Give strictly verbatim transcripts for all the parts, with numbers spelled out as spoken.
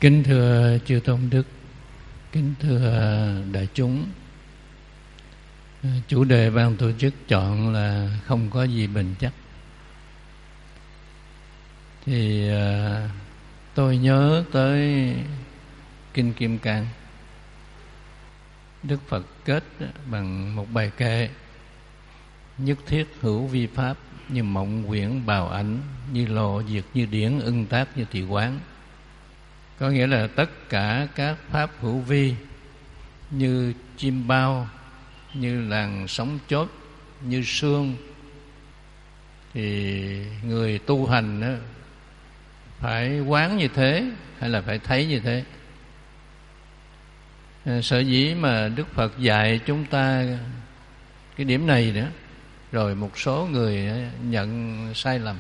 Kính thưa chư tôn đức, kính thưa đại chúng, chủ đề ban tổ chức chọn là không có gì bền chắc. Thì à, tôi nhớ tới Kinh Kim Cang. Đức Phật kết bằng một bài kệ: nhất thiết hữu vi pháp, như mộng quyển bào ảnh, như lộ diệt như điển, ưng tác như thị quán. Có nghĩa là tất cả các pháp hữu vi, như chim bao, như làn sóng chốt, như sương, thì người tu hành đó phải quán như thế hay là phải thấy như thế. À, sở dĩ mà Đức Phật dạy chúng ta cái điểm này nữa, rồi một số người nhận sai lầm,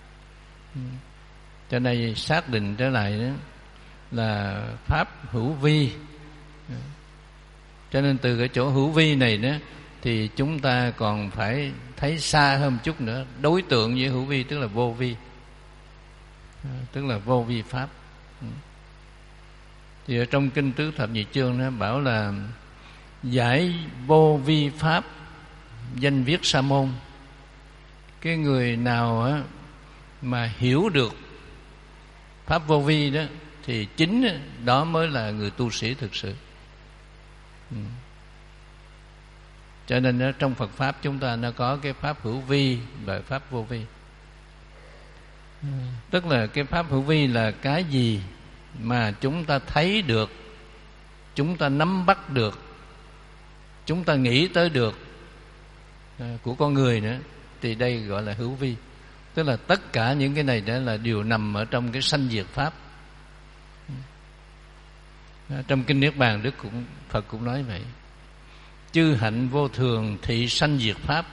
cho nên xác định trở lại đó là pháp hữu vi. Cho nên từ cái chỗ hữu vi này đó thì chúng ta còn phải thấy xa hơn một chút nữa. Đối tượng với hữu vi tức là vô vi, tức là vô vi pháp. Thì ở trong Kinh Tứ Thập Nhị Chương nó bảo là giải vô vi pháp, danh viết sa môn. Cái người nào á, mà hiểu được pháp vô vi đó thì chính đó mới là người tu sĩ thực sự. Ừ. Cho nên đó, trong Phật Pháp chúng ta nó có cái pháp hữu vi và pháp vô vi. Ừ. Tức là cái pháp hữu vi là cái gì mà chúng ta thấy được, chúng ta nắm bắt được, chúng ta nghĩ tới được à, của con người nữa, thì đây gọi là hữu vi. Tức là tất cả những cái này đó là đều nằm ở trong cái sanh diệt pháp. Trong Kinh Niết Bàn Đức cũng Phật cũng nói vậy: chư hạnh vô thường thị sanh diệt pháp.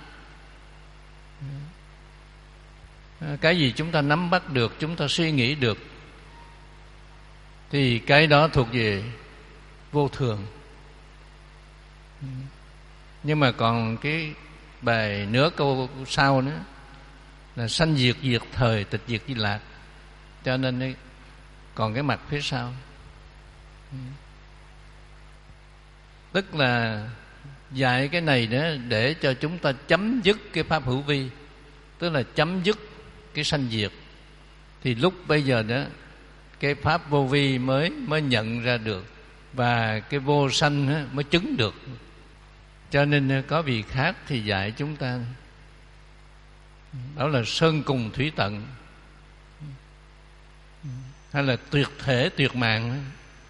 Cái gì chúng ta nắm bắt được, chúng ta suy nghĩ được, thì cái đó thuộc về vô thường. Nhưng mà còn cái bài nửa câu sau nữa là sanh diệt diệt thời, tịch diệt di lạc. Cho nên ấy, còn cái mặt phía sau. Tức là dạy cái này đó để cho chúng ta chấm dứt cái pháp hữu vi, tức là chấm dứt cái sanh diệt. Thì lúc bây giờ đó cái pháp vô vi mới mới nhận ra được, và cái vô sanh mới chứng được. Cho nên có vị khác thì dạy chúng ta bảo là sơn cùng thủy tận, hay là tuyệt thể tuyệt mạng.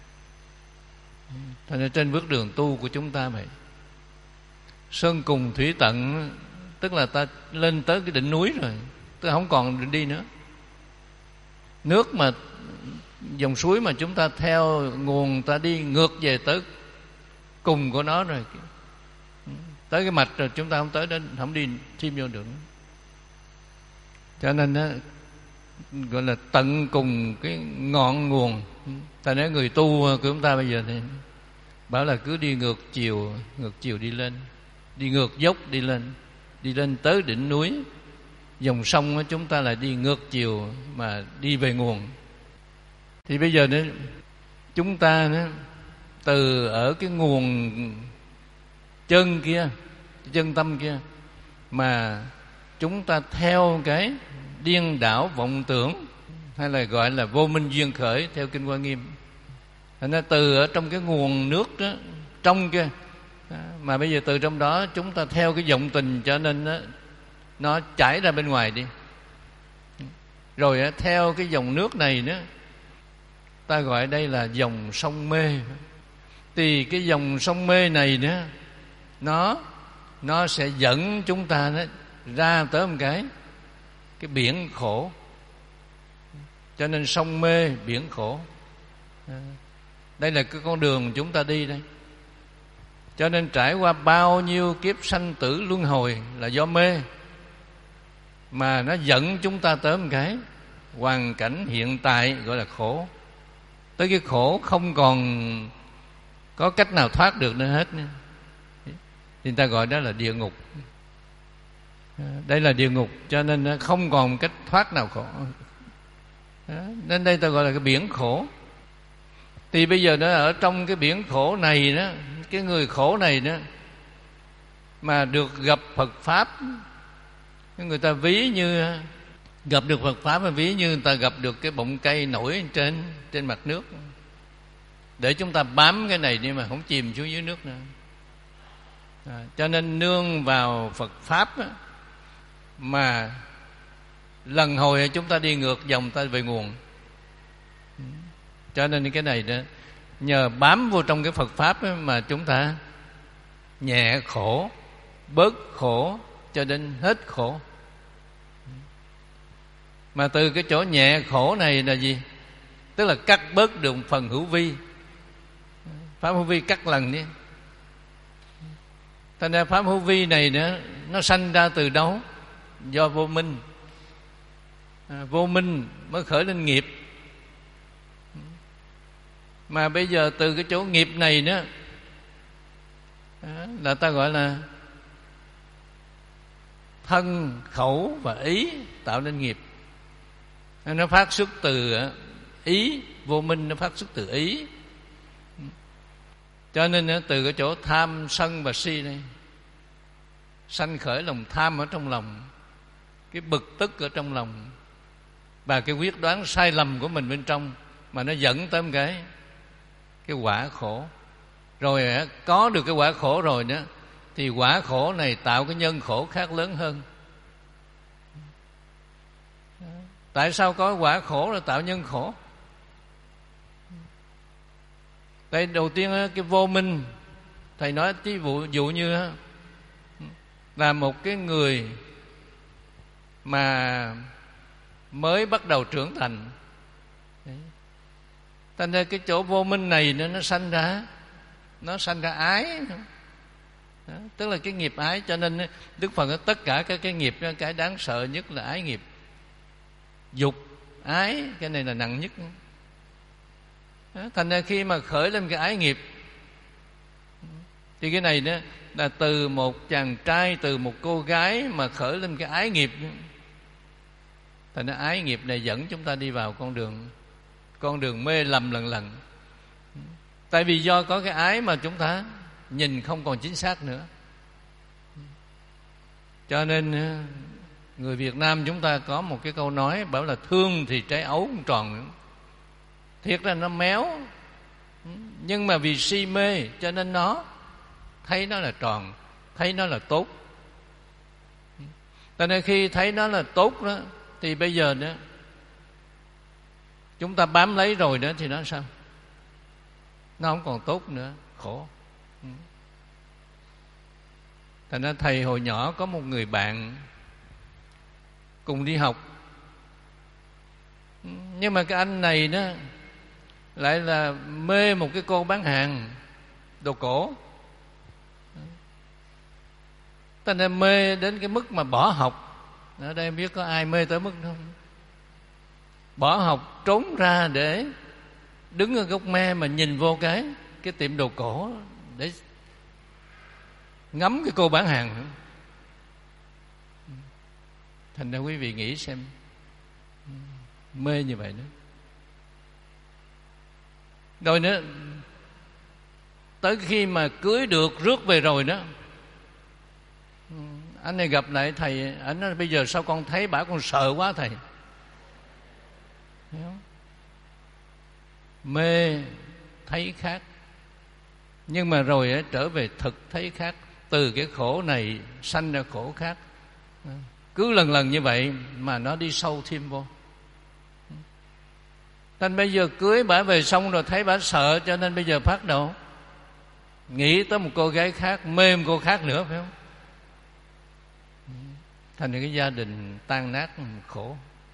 Cho nên trên bước đường tu của chúng ta vậy, sơn cùng thủy tận tức là ta lên tới cái đỉnh núi rồi, tức là không còn đi nữa. Nước mà dòng suối mà chúng ta theo nguồn ta đi ngược về tới cùng của nó rồi, tới cái mạch rồi chúng ta không tới đến, không đi thêm vô được. Cho nên đó gọi là tận cùng cái ngọn nguồn. Ta nói người tu của chúng ta bây giờ thì bảo là cứ đi ngược chiều, ngược chiều đi lên, đi ngược dốc đi lên, đi lên tới đỉnh núi. Dòng sông của chúng ta là đi ngược chiều mà đi về nguồn. Thì bây giờ nữa chúng ta nữa, từ ở cái nguồn chân kia, cái chân tâm kia, mà chúng ta theo cái điên đảo vọng tưởng, hay là gọi là vô minh duyên khởi theo Kinh Hoa Nghiêm. Thành ra từ ở trong cái nguồn nước đó, trong kia, mà bây giờ từ trong đó chúng ta theo cái vọng tình, cho nên đó, nó chảy ra bên ngoài đi. Rồi đó, theo cái dòng nước này đó, ta gọi đây là dòng sông mê. Thì cái dòng sông mê này đó, nó nó sẽ dẫn chúng ta đó ra tới một cái cái biển khổ. Cho nên sông mê biển khổ, đây là cái con đường chúng ta đi đây. Cho nên trải qua bao nhiêu kiếp sanh tử luân hồi là do mê, mà nó dẫn chúng ta tới một cái hoàn cảnh hiện tại gọi là khổ. Tới cái khổ không còn có cách nào thoát được nữa hết nữa. Thì người ta gọi đó là địa ngục. Đây là địa ngục, cho nên không còn cách thoát nào khổ. Nên đây ta gọi là cái biển khổ. Thì bây giờ nó ở trong cái biển khổ này đó, cái người khổ này đó mà được gặp Phật Pháp, người ta ví như gặp được Phật Pháp, mà ví như người ta gặp được cái bọng cây nổi trên trên mặt nước, để chúng ta bám cái này đi mà không chìm xuống dưới nước nữa. À, cho nên nương vào Phật Pháp á, mà lần hồi chúng ta đi ngược dòng, ta về nguồn. Cho nên cái này đó, nhờ bám vô trong cái Phật Pháp á, mà chúng ta nhẹ khổ, bớt khổ cho đến hết khổ. Mà từ cái chỗ nhẹ khổ này là gì? Tức là cắt bớt được phần hữu vi. Pháp hữu vi cắt lần đi. Thành ra pháp hữu vi này nữa, nó sanh ra từ đâu? Do vô minh. À, vô minh mới khởi lên nghiệp. Mà bây giờ từ cái chỗ nghiệp này nữa, là ta gọi là thân, khẩu và ý tạo nên nghiệp. Nó phát xuất từ ý, vô minh nó phát xuất từ ý. Cho nên từ cái chỗ tham, sân và si này, sanh khởi lòng tham ở trong lòng, cái bực tức ở trong lòng, và cái quyết đoán sai lầm của mình bên trong, mà nó dẫn tới một cái cái quả khổ. Rồi có được cái quả khổ rồi đó, thì quả khổ này tạo cái nhân khổ khác lớn hơn. Tại sao có quả khổ là tạo nhân khổ? Tại đầu tiên cái vô minh, thầy nói ví dụ, dụ như là một cái người mà mới bắt đầu trưởng thành, thành ra cái chỗ vô minh này nó, nó sanh ra nó sanh ra ái. Đó, tức là cái nghiệp ái. Cho nên Đức Phật nói tất cả các cái nghiệp, cái đáng sợ nhất là ái nghiệp. Dục, ái, cái này là nặng nhất. Đó, thành ra khi mà khởi lên cái ái nghiệp, thì cái này đó là từ một chàng trai, từ một cô gái mà khởi lên cái ái nghiệp. Thành ra ái nghiệp này dẫn chúng ta đi vào con đường con đường mê lầm lần lần. Tại vì do có cái ái mà chúng ta nhìn không còn chính xác nữa. Cho nên người Việt Nam chúng ta có một cái câu nói bảo là thương thì trái ấu cũng tròn. Thiệt ra nó méo, nhưng mà vì si mê cho nên nó thấy nó là tròn, thấy nó là tốt. Cho nên khi thấy nó là tốt đó, thì bây giờ đó chúng ta bám lấy rồi đó, thì nó sao? Nó không còn tốt nữa, khổ. Thành ra thầy hồi nhỏ có một người bạn cùng đi học, nhưng mà cái anh này đó lại là mê một cái cô bán hàng đồ cổ. Thành ra mê đến cái mức mà bỏ học. Ở đây em biết có ai mê tới mức không? Bỏ học trốn ra để đứng ở gốc me mà nhìn vô cái cái tiệm đồ cổ để ngắm cái cô bán hàng. Thành ra quý vị nghĩ xem, mê như vậy đó. Rồi nữa, tới khi mà cưới được, rước về rồi đó, anh này gặp lại thầy, anh nói bây giờ sao con thấy bả con sợ quá thầy. Mê thấy khác, nhưng mà rồi trở về thực thấy khác. Từ cái khổ này sanh ra khổ khác. Cứ lần lần như vậy mà nó đi sâu thêm vô. Nên bây giờ cưới bả về xong rồi thấy bả sợ, cho nên bây giờ phát đầu nghĩ tới một cô gái khác, mê một cô khác nữa, phải không? Thành ra cái gia đình tan nát khổ.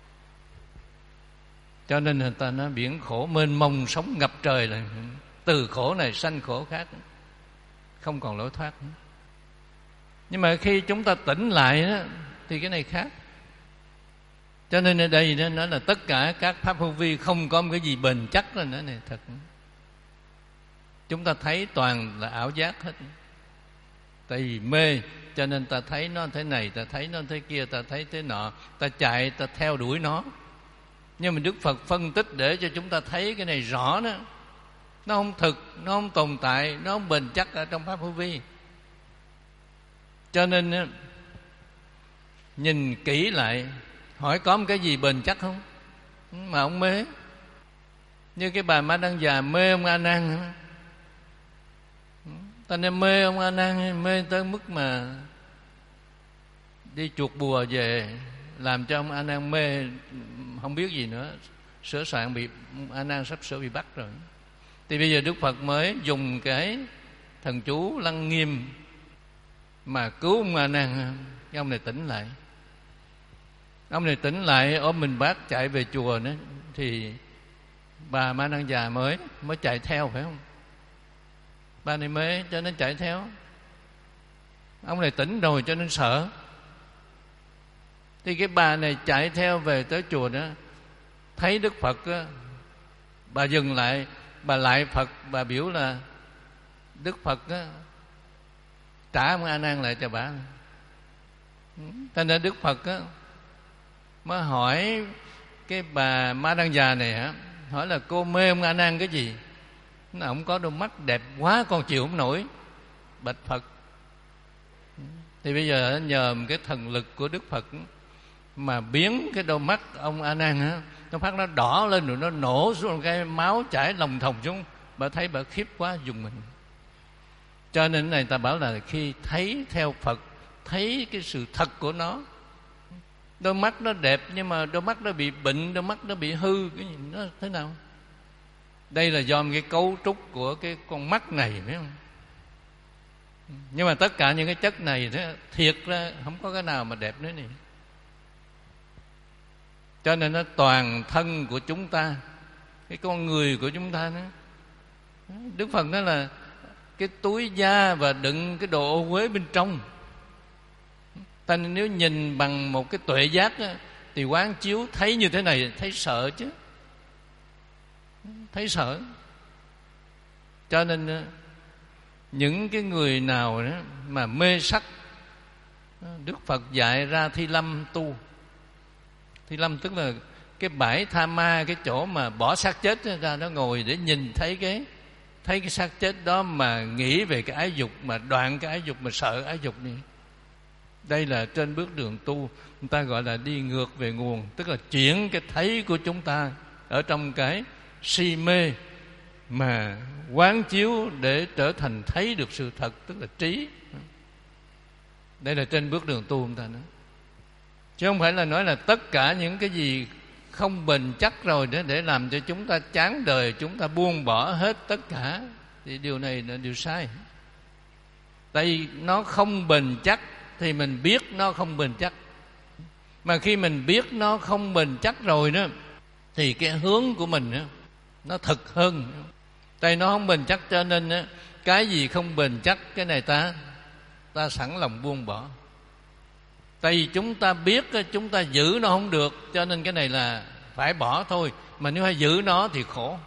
Cho nên người ta nói biển khổ mênh mông sóng ngập trời, là từ khổ này sanh khổ khác, không còn lối thoát nữa. Nhưng mà khi chúng ta tỉnh lại đó, thì cái này khác. Cho nên ở đây nó nói là tất cả các pháp hữu vi không có một cái gì bền chắc rồi nữa này, thật. Chúng ta thấy toàn là ảo giác hết. Tại vì mê cho nên ta thấy nó thế này, ta thấy nó thế kia, ta thấy thế nọ, ta chạy, ta theo đuổi nó. Nhưng mà Đức Phật phân tích để cho chúng ta thấy cái này rõ đó. nó không thực, nó không tồn tại, nó không bền chắc ở trong pháp hữu vi. Cho nên nhìn kỹ lại, hỏi có một cái gì bền chắc không, mà ông mê. Như cái bà Ma Đăng Già mê ông A Nan, ta nên mê ông A Nan, mê tới mức mà đi chuột bùa về làm cho ông A Nan mê không biết gì nữa, sửa soạn bị A Nan sắp sửa bị bắt rồi. Thì bây giờ Đức Phật mới dùng cái thần chú Lăng Nghiêm mà cứu ông A Nan. Cái ông này tỉnh lại, ông này tỉnh lại ôm mình bác chạy về chùa nữa. Thì bà Ma Đăng Già mới mới chạy theo, phải không? Bà này mê cho nên chạy theo. Ông này tỉnh rồi cho nên sợ. Thì cái bà này chạy theo về tới chùa đó, thấy Đức Phật đó, bà dừng lại, bà lại Phật, bà biểu là Đức Phật đó, trả ông A Nan lại cho bà. Cho nên Đức Phật đó, mới hỏi cái bà Ma Đăng Già này hả, hỏi là cô mê ông A Nan cái gì? Nó không có đôi mắt đẹp quá con chịu không nổi. Bạch Phật. Thì bây giờ nhờ một cái thần lực của Đức Phật mà biến cái đôi mắt ông A Nan á, nó phát nó đỏ lên rồi nó nổ xuống, cái máu chảy lòng thòng xuống. Bà thấy bà khiếp quá dùng mình. Cho nên này ta bảo là khi thấy theo Phật, thấy cái sự thật của nó. Đôi mắt nó đẹp nhưng mà đôi mắt nó bị bệnh, đôi mắt nó bị hư, cái gì nó thế nào? Đây là do cái cấu trúc của cái con mắt này, phải không? Nhưng mà tất cả những cái chất này đó, thiệt ra không có cái nào mà đẹp nữa này. Cho nên nó toàn thân của chúng ta, cái con người của chúng ta đó. Đức Phật nói là cái túi da và đựng cái đồ ô uế bên trong. Ta nên nếu nhìn bằng một cái tuệ giác đó, thì quán chiếu thấy như thế này, thấy sợ chứ, thấy sợ. Cho nên những cái người nào đó mà mê sắc, Đức Phật dạy ra Thi Lâm tu. Thi Lâm tức là cái bãi tha ma, cái chỗ mà bỏ xác chết ra đó ngồi để nhìn thấy cái thấy cái xác chết đó mà nghĩ về cái ái dục, mà đoạn cái ái dục, mà sợ ái dục này. Đây là trên bước đường tu, người ta gọi là đi ngược về nguồn, tức là chuyển cái thấy của chúng ta ở trong cái si mê mà quán chiếu để trở thành thấy được sự thật, tức là trí. Đây là trên bước đường tu người ta nói. Chứ không phải là nói là tất cả những cái gì không bền chắc rồi để, để làm cho chúng ta chán đời, chúng ta buông bỏ hết tất cả. Thì điều này là điều sai. Tại vì nó không bền chắc thì mình biết nó không bền chắc. Mà khi mình biết nó không bền chắc rồi đó, thì cái hướng của mình đó, nó thực hơn. Tại nó không bền chắc cho nên đó, cái gì không bền chắc, cái này ta ta sẵn lòng buông bỏ. Tại vì chúng ta biết chúng ta giữ nó không được, cho nên cái này là phải bỏ thôi. Mà nếu hay giữ nó thì khổ.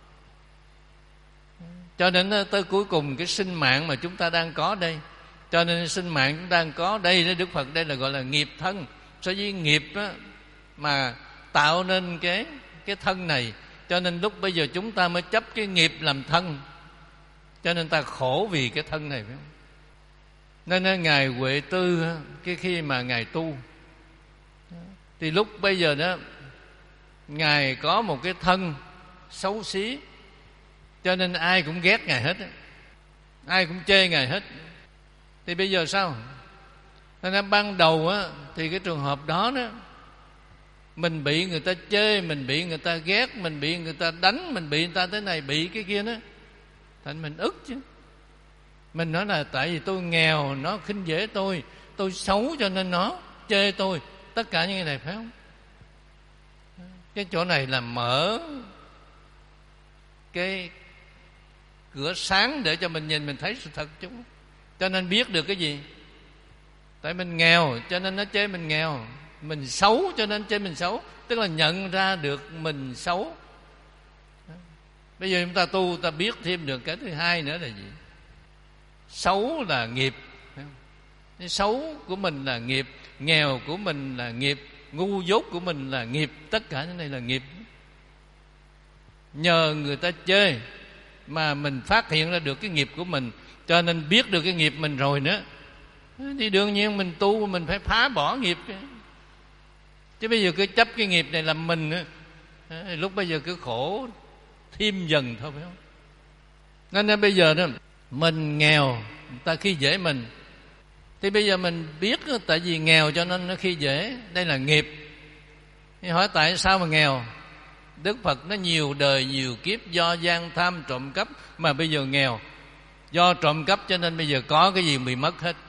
Cho nên tới cuối cùng cái sinh mạng mà chúng ta đang có đây, cho nên sinh mạng chúng ta đang có đây, Đức Phật đây là gọi là nghiệp thân. So với nghiệp đó, mà tạo nên cái cái thân này, cho nên lúc bây giờ chúng ta mới chấp cái nghiệp làm thân. Cho nên ta khổ vì cái thân này, phải không? Nên Ngài Huệ Tư, cái khi mà Ngài tu, thì lúc bây giờ đó Ngài có một cái thân xấu xí, cho nên ai cũng ghét Ngài hết, ai cũng chê Ngài hết. Thì bây giờ sao? Nên ban đầu á, thì cái trường hợp đó đó, mình bị người ta chê, mình bị người ta ghét, mình bị người ta đánh, mình bị người ta thế này, bị cái kia đó, thành mình ức chứ. Mình nói là tại vì tôi nghèo, nó khinh dễ tôi, tôi xấu cho nên nó chê tôi. Tất cả những cái này phải không? Cái chỗ này là mở cái cửa sáng để cho mình nhìn, mình thấy sự thật chúng. Cho nên biết được cái gì? Tại mình nghèo cho nên nó chê mình nghèo, mình xấu cho nên chê mình xấu, tức là nhận ra được mình xấu. Bây giờ chúng ta tu, ta biết thêm được cái thứ hai nữa là gì? Xấu là nghiệp. Cái xấu của mình là nghiệp, nghèo của mình là nghiệp, ngu dốt của mình là nghiệp. Tất cả những này là nghiệp. Nhờ người ta chê mà mình phát hiện ra được cái nghiệp của mình, cho nên biết được cái nghiệp mình rồi nữa, thì đương nhiên mình tu mình phải phá bỏ nghiệp. Chứ bây giờ cứ chấp cái nghiệp này làm mình á, lúc bây giờ cứ khổ thêm dần thôi, phải không? Nên, nên bây giờ đó mình nghèo, người ta khi dễ mình, thì bây giờ mình biết đó, tại vì nghèo cho nên nó khi dễ, đây là nghiệp. Thì hỏi tại sao mà nghèo? Đức Phật nó nhiều đời nhiều kiếp do gian tham trộm cắp mà bây giờ nghèo. Do trộm cắp cho nên bây giờ có cái gì bị mất hết.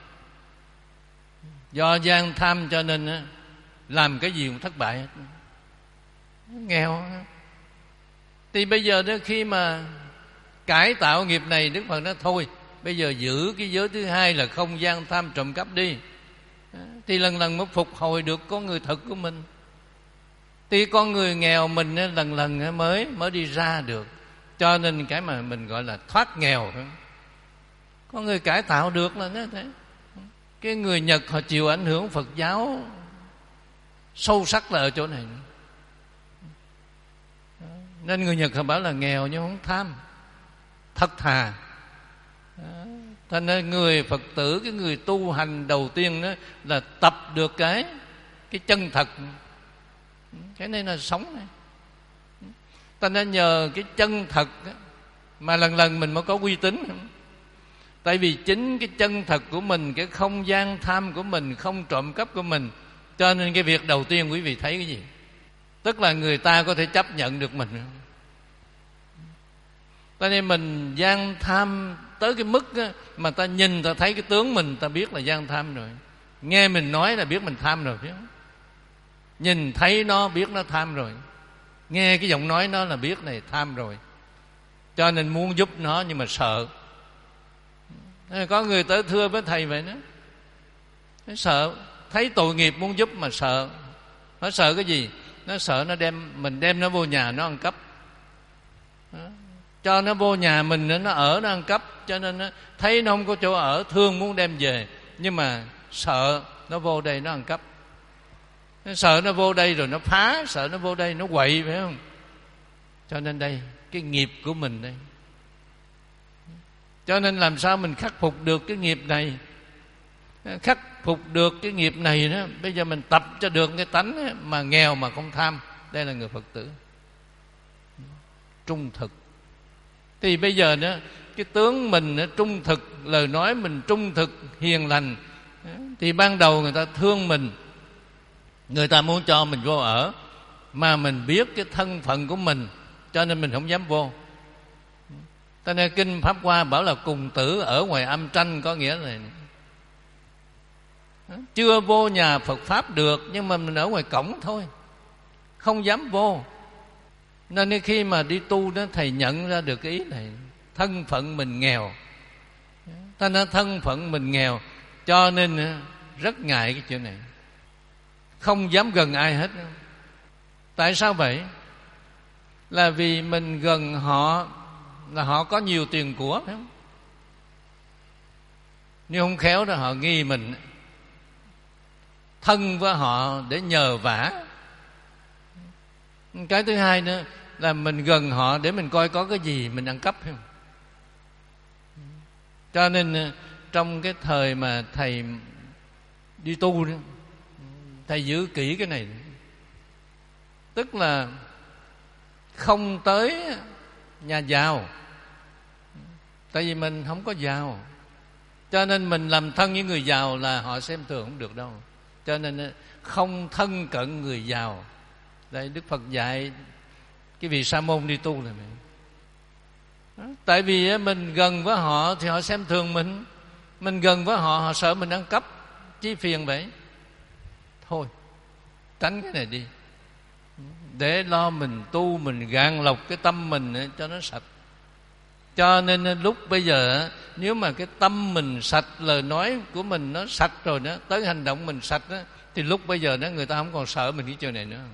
Do gian tham cho nên làm cái gì cũng thất bại hết. Nghèo. Thì bây giờ đó khi mà cải tạo nghiệp này, Đức Phật nói thôi, bây giờ giữ cái giới thứ hai là không gian tham trộm cắp đi, thì lần lần mới phục hồi được con người thật của mình. Thì con người nghèo mình lần lần mới mới đi ra được. Cho nên cái mà mình gọi là thoát nghèo, con người cải tạo được là như thế. Cái người Nhật họ chịu ảnh hưởng Phật giáo sâu sắc là ở chỗ này. Nên người Nhật họ bảo là nghèo nhưng không tham, thật thà. Thành ra người Phật tử, cái người tu hành đầu tiên đó là tập được cái cái chân thật. Cái này là sống này. Thành ra nhờ cái chân thật mà lần lần mình mới có uy tín. Tại vì chính cái chân thật của mình, cái không gian tham của mình, không trộm cắp của mình, cho nên cái việc đầu tiên quý vị thấy cái gì? Tức là người ta có thể chấp nhận được mình. Cho nên mình gian tham tới cái mức mà ta nhìn ta thấy cái tướng mình, ta biết là gian tham rồi. Nghe mình nói là biết mình tham rồi, phải không? Nhìn thấy nó biết nó tham rồi. Nghe cái giọng nói nó là biết này tham rồi. Cho nên muốn giúp nó nhưng mà sợ. Có người tới thưa với thầy vậy đó, nó sợ, thấy tội nghiệp muốn giúp mà sợ. Nó sợ cái gì? Nó sợ nó đem mình đem nó vô nhà nó ăn cắp. Đó. Cho nó vô nhà mình nó ở nó ăn cắp, cho nên nó thấy nó không có chỗ ở, thương muốn đem về, nhưng mà sợ nó vô đây nó ăn cắp. Nó sợ nó vô đây rồi nó phá, sợ nó vô đây nó quậy, phải không? Cho nên đây cái nghiệp của mình đây. Cho nên làm sao mình khắc phục được cái nghiệp này? Khắc phục được cái nghiệp này đó, bây giờ mình tập cho được cái tánh mà nghèo mà không tham. Đây là người Phật tử trung thực. Thì bây giờ đó cái tướng mình nó trung thực, lời nói mình trung thực, hiền lành, thì ban đầu người ta thương mình, người ta muốn cho mình vô ở, mà mình biết cái thân phận của mình, cho nên mình không dám vô. Cho nên Kinh Pháp Hoa bảo là cùng tử ở ngoài âm tranh, có nghĩa là chưa vô nhà Phật Pháp được, nhưng mà mình ở ngoài cổng thôi, không dám vô. Nên khi mà đi tu đó, thầy nhận ra được cái ý này. Thân phận mình nghèo, ta nói thân phận mình nghèo, cho nên rất ngại cái chuyện này, không dám gần ai hết. Tại sao vậy? Là vì mình gần họ là họ có nhiều tiền của, phải không? Nếu không khéo đó họ nghi mình thân với họ để nhờ vả. Cái thứ hai nữa là mình gần họ để mình coi có cái gì mình ăn cắp, phải không? Cho nên trong cái thời mà thầy đi tu đó, thầy giữ kỹ cái này. Tức là không tới nhà giàu, tại vì mình không có giàu, cho nên mình làm thân với người giàu là họ xem thường không được đâu. Cho nên không thân cận người giàu. Đây Đức Phật dạy cái vị sa môn đi tu là mình. Tại vì mình gần với họ thì họ xem thường mình, mình gần với họ họ sợ mình ăn cắp, chi phiền vậy. Thôi tránh cái này đi, để lo mình tu, mình gạn lọc cái tâm mình cho nó sạch. Cho nên lúc bây giờ nếu mà cái tâm mình sạch, lời nói của mình nó sạch rồi đó, tới hành động mình sạch đó, thì lúc bây giờ đó người ta không còn sợ mình cái chuyện này nữa.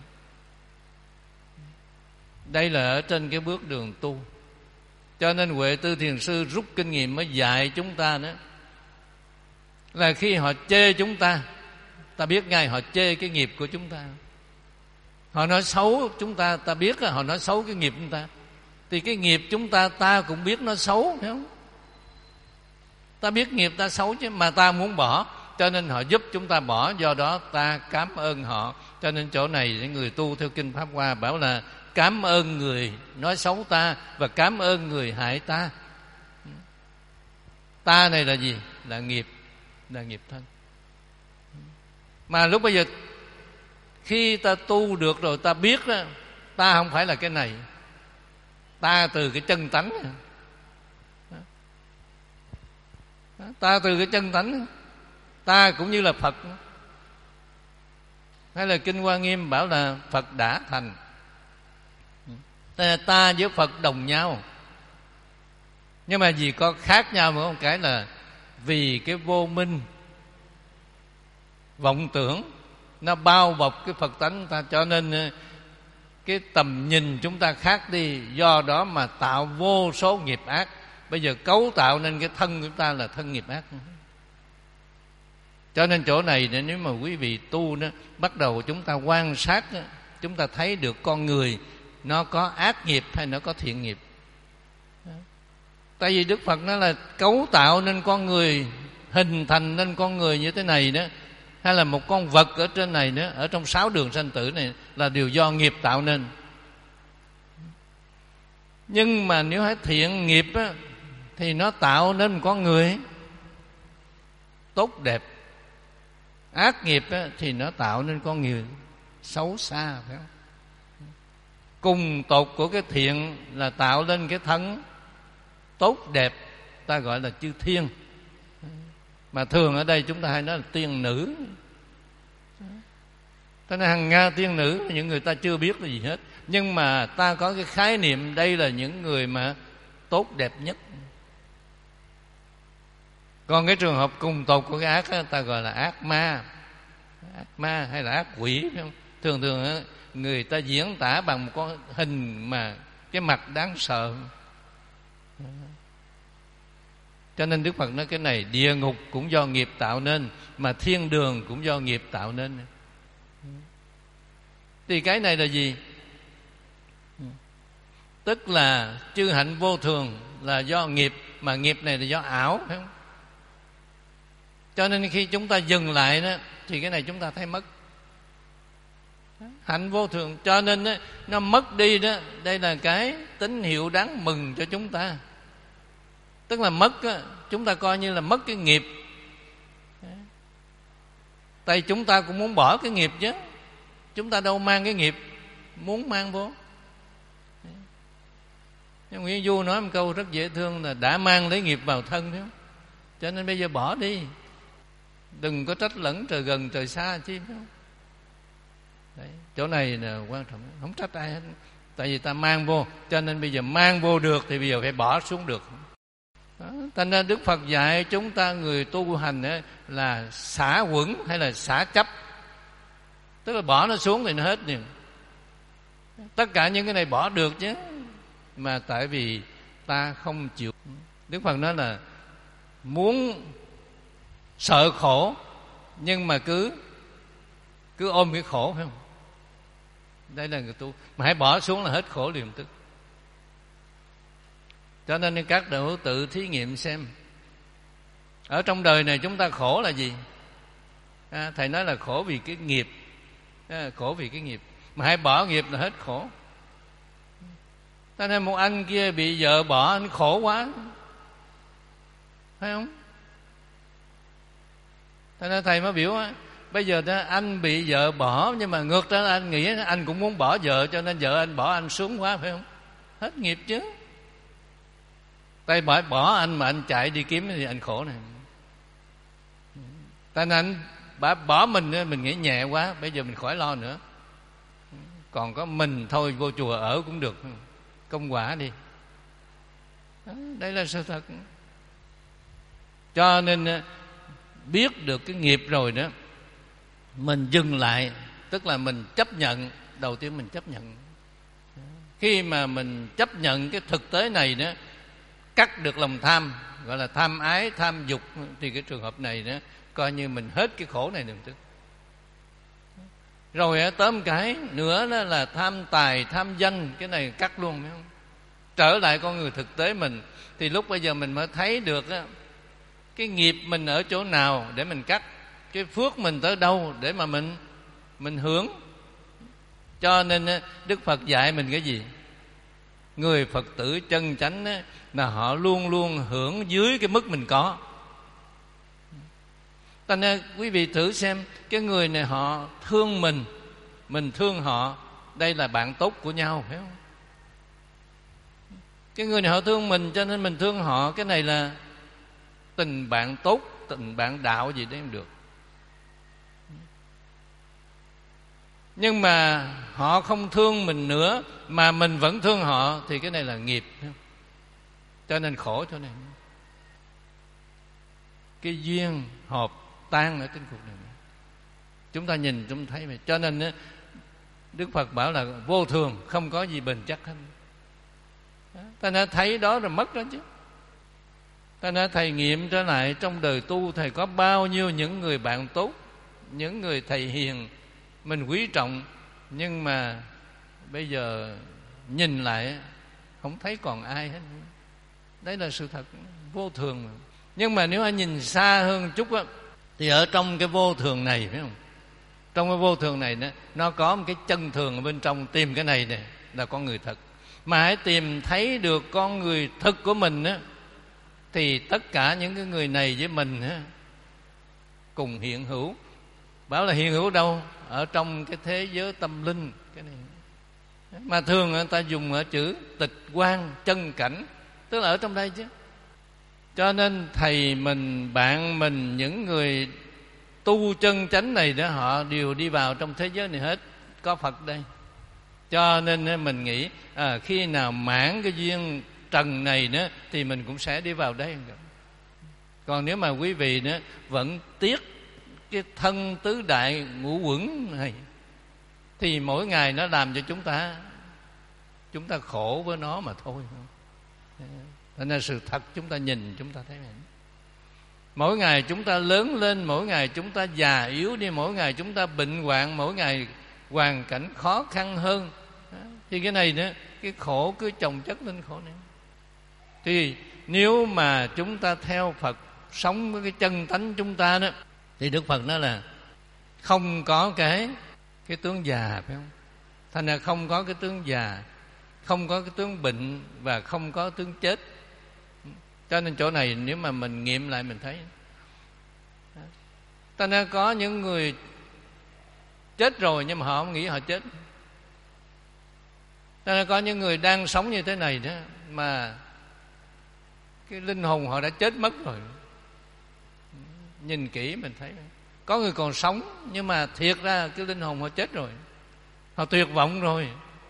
Đây là ở trên cái bước đường tu. Cho nên Huệ Tư Thiền Sư rút kinh nghiệm mới dạy chúng ta đó, là khi họ chê chúng ta, ta biết ngay họ chê cái nghiệp của chúng ta. Họ nói xấu chúng ta, ta biết là họ nói xấu cái nghiệp của chúng ta. Thì cái nghiệp chúng ta, ta cũng biết nó xấu, phải không? Ta biết nghiệp ta xấu chứ, mà ta muốn bỏ, cho nên họ giúp chúng ta bỏ, do đó ta cảm ơn họ. Cho nên chỗ này những người tu theo Kinh Pháp Hoa bảo là cảm ơn người nói xấu ta và cảm ơn người hại ta. Ta này là gì? Là nghiệp, là nghiệp thân. Mà lúc bây giờ khi ta tu được rồi, ta biết đó, ta không phải là cái này, ta từ cái chân tánh, ta từ cái chân tánh, ta cũng như là Phật. Hay là Kinh Hoa Nghiêm bảo là Phật đã thành, ta với Phật đồng nhau. Nhưng mà vì có khác nhau một cái là vì cái vô minh vọng tưởng nó bao bọc cái Phật tánh ta, cho nên cái tầm nhìn chúng ta khác đi, do đó mà tạo vô số nghiệp ác. Bây giờ cấu tạo nên cái thân của chúng ta là thân nghiệp ác. Cho nên chỗ này nếu mà quý vị tu đó, bắt đầu chúng ta quan sát đó, chúng ta thấy được con người nó có ác nghiệp hay nó có thiện nghiệp. Tại vì Đức Phật nói là cấu tạo nên con người, hình thành nên con người như thế này đó, hay là một con vật ở trên này nữa, ở trong sáu đường sanh tử này, là đều do nghiệp tạo nên. Nhưng mà nếu nói thiện nghiệp á, thì nó tạo nên một con người tốt đẹp. Ác nghiệp á, thì nó tạo nên con người xấu xa, phải không? Cùng tột của cái thiện là tạo lên cái thân tốt đẹp, ta gọi là chư thiên. Mà thường ở đây chúng ta hay nói là tiên nữ. Thế nên hằng Nga tiên nữ, những người ta chưa biết là gì hết, nhưng mà ta có cái khái niệm đây là những người mà tốt đẹp nhất. Còn cái trường hợp cùng tột của cái ác đó, ta gọi là ác ma, ác ma hay là ác quỷ. Thường thường đó, người ta diễn tả bằng một con hình mà cái mặt đáng sợ. Cho nên Đức Phật nói cái này địa ngục cũng do nghiệp tạo nên, mà thiên đường cũng do nghiệp tạo nên. Thì cái này là gì? Tức là chư hạnh vô thường là do nghiệp, mà nghiệp này là do ảo, phải không? Cho nên khi chúng ta dừng lại đó, thì cái này chúng ta thấy mất. Hạnh vô thường, cho nên đó, nó mất đi đó. Đây là cái tín hiệu đáng mừng cho chúng ta. Tức là mất đó, chúng ta coi như là mất cái nghiệp. Tại chúng ta cũng muốn bỏ cái nghiệp chứ, chúng ta đâu mang cái nghiệp muốn mang vô. Nhưng Nguyễn Du nói một câu rất dễ thương là đã mang lấy nghiệp vào thân, phải không? Cho nên bây giờ bỏ đi, đừng có trách lẫn trời gần trời xa chi, phải không? Đấy, chỗ này là quan trọng, không trách ai hết. Tại vì ta mang vô, cho nên bây giờ mang vô được thì bây giờ phải bỏ xuống được. Đó, thành ra Đức Phật dạy chúng ta người tu hành ấy, là xả quẩn hay là xả chấp. Tức là bỏ nó xuống thì nó hết liền. Tất cả những cái này bỏ được chứ, mà tại vì ta không chịu. Đức Phật nói là muốn sợ khổ, nhưng mà cứ cứ ôm cái khổ, phải không? Đây là người tu, mà hãy bỏ xuống là hết khổ liền tức. Cho nên các đạo hữu tự thí nghiệm xem, ở trong đời này chúng ta khổ là gì? À, thầy nói là khổ vì cái nghiệp, à, khổ vì cái nghiệp, mà hãy bỏ nghiệp là hết khổ. Cho nên một anh kia bị vợ bỏ, anh khổ quá, phải không? Cho nên thầy mới biểu á, bây giờ đó, anh bị vợ bỏ, nhưng mà ngược ra anh nghĩ anh cũng muốn bỏ vợ, cho nên vợ anh bỏ anh xuống quá, phải không? Hết nghiệp chứ. Tại bỏ, bỏ anh mà anh chạy đi kiếm thì anh khổ này. Tại nên anh bỏ, bỏ mình, mình nghĩ nhẹ quá, bây giờ mình khỏi lo nữa. Còn có mình thôi, vô chùa ở cũng được, công quả đi. Đó, đây là sự thật. Cho nên biết được cái nghiệp rồi đó, mình dừng lại, tức là mình chấp nhận. Đầu tiên mình chấp nhận. Khi mà mình chấp nhận cái thực tế này đó, cắt được lòng tham, gọi là tham ái, tham dục, thì cái trường hợp này đó coi như mình hết cái khổ này được. Rồi tóm cái nữa đó là tham tài, tham danh, cái này cắt luôn, phải không? trở lại con người thực tế mình, thì lúc bây giờ mình mới thấy được á, cái nghiệp mình ở chỗ nào để mình cắt, cái phước mình tới đâu để mà mình mình hưởng. Cho nên Đức Phật dạy mình cái gì? Người Phật tử chân chánh á, là họ luôn luôn hưởng dưới cái mức mình có. Cho nên quý vị thử xem, cái người này họ thương mình, mình thương họ, đây là bạn tốt của nhau, phải không? Cái người này họ thương mình cho nên mình thương họ, cái này là tình bạn tốt, tình bạn đạo gì đấy không được. Nhưng mà họ không thương mình nữa mà mình vẫn thương họ, thì cái này là nghiệp. Cho nên khổ chỗ này. Cái duyên hợp tan ở trên cuộc đời này, chúng ta nhìn chúng thấy vậy. Cho nên Đức Phật bảo là vô thường, không có gì bền chắc hết. Ta đã thấy đó rồi mất đó chứ. Ta đã thầy nghiệm trở lại trong đời tu, thầy có bao nhiêu những người bạn tốt, những người thầy hiền mình quý trọng, nhưng mà bây giờ nhìn lại không thấy còn ai hết. Đấy là sự thật vô thường. Nhưng mà nếu anh nhìn xa hơn chút á, thì ở trong cái vô thường này, phải không? Trong cái vô thường này nó có một cái chân thường ở bên trong. Tìm cái này nè là con người thật. Mà hãy tìm thấy được con người thực của mình á, thì tất cả những cái người này với mình á, cùng hiện hữu. Bảo là hiện hữu đâu? Ở trong cái thế giới tâm linh. Cái này mà thường người ta dùng ở chữ tịch quan chân cảnh, tức là ở trong đây chứ. Cho nên thầy mình, bạn mình, những người tu chân chánh này đó, họ đều đi vào trong thế giới này hết. Có Phật đây. Cho nên mình nghĩ à, khi nào mãn cái duyên trần này nữa thì mình cũng sẽ đi vào đây. Còn nếu mà quý vị nữa vẫn tiếc cái thân tứ đại ngũ uẩn này, thì mỗi ngày nó làm cho chúng ta chúng ta khổ với nó mà thôi. Thế nên sự thật chúng ta nhìn chúng ta thấy vậy. Mỗi ngày chúng ta lớn lên, mỗi ngày chúng ta già yếu đi, mỗi ngày chúng ta bệnh hoạn, mỗi ngày hoàn cảnh khó khăn hơn, thì cái này nữa, cái khổ cứ chồng chất lên khổ này. Thì nếu mà chúng ta theo Phật, sống với cái chân tánh chúng ta đó, thì Đức Phật nói là không có cái cái tướng già, phải không? Thành ra không có cái tướng già, không có cái tướng bệnh và không có tướng chết. Cho nên chỗ này nếu mà mình nghiệm lại mình thấy, ta nên có những người chết rồi nhưng mà họ không nghĩ họ chết. Ta nên có những người đang sống như thế này đó mà cái linh hồn họ đã chết mất rồi. Nhìn kỹ mình thấy có người còn sống nhưng mà thiệt ra cái linh hồn họ chết rồi, họ tuyệt vọng rồi.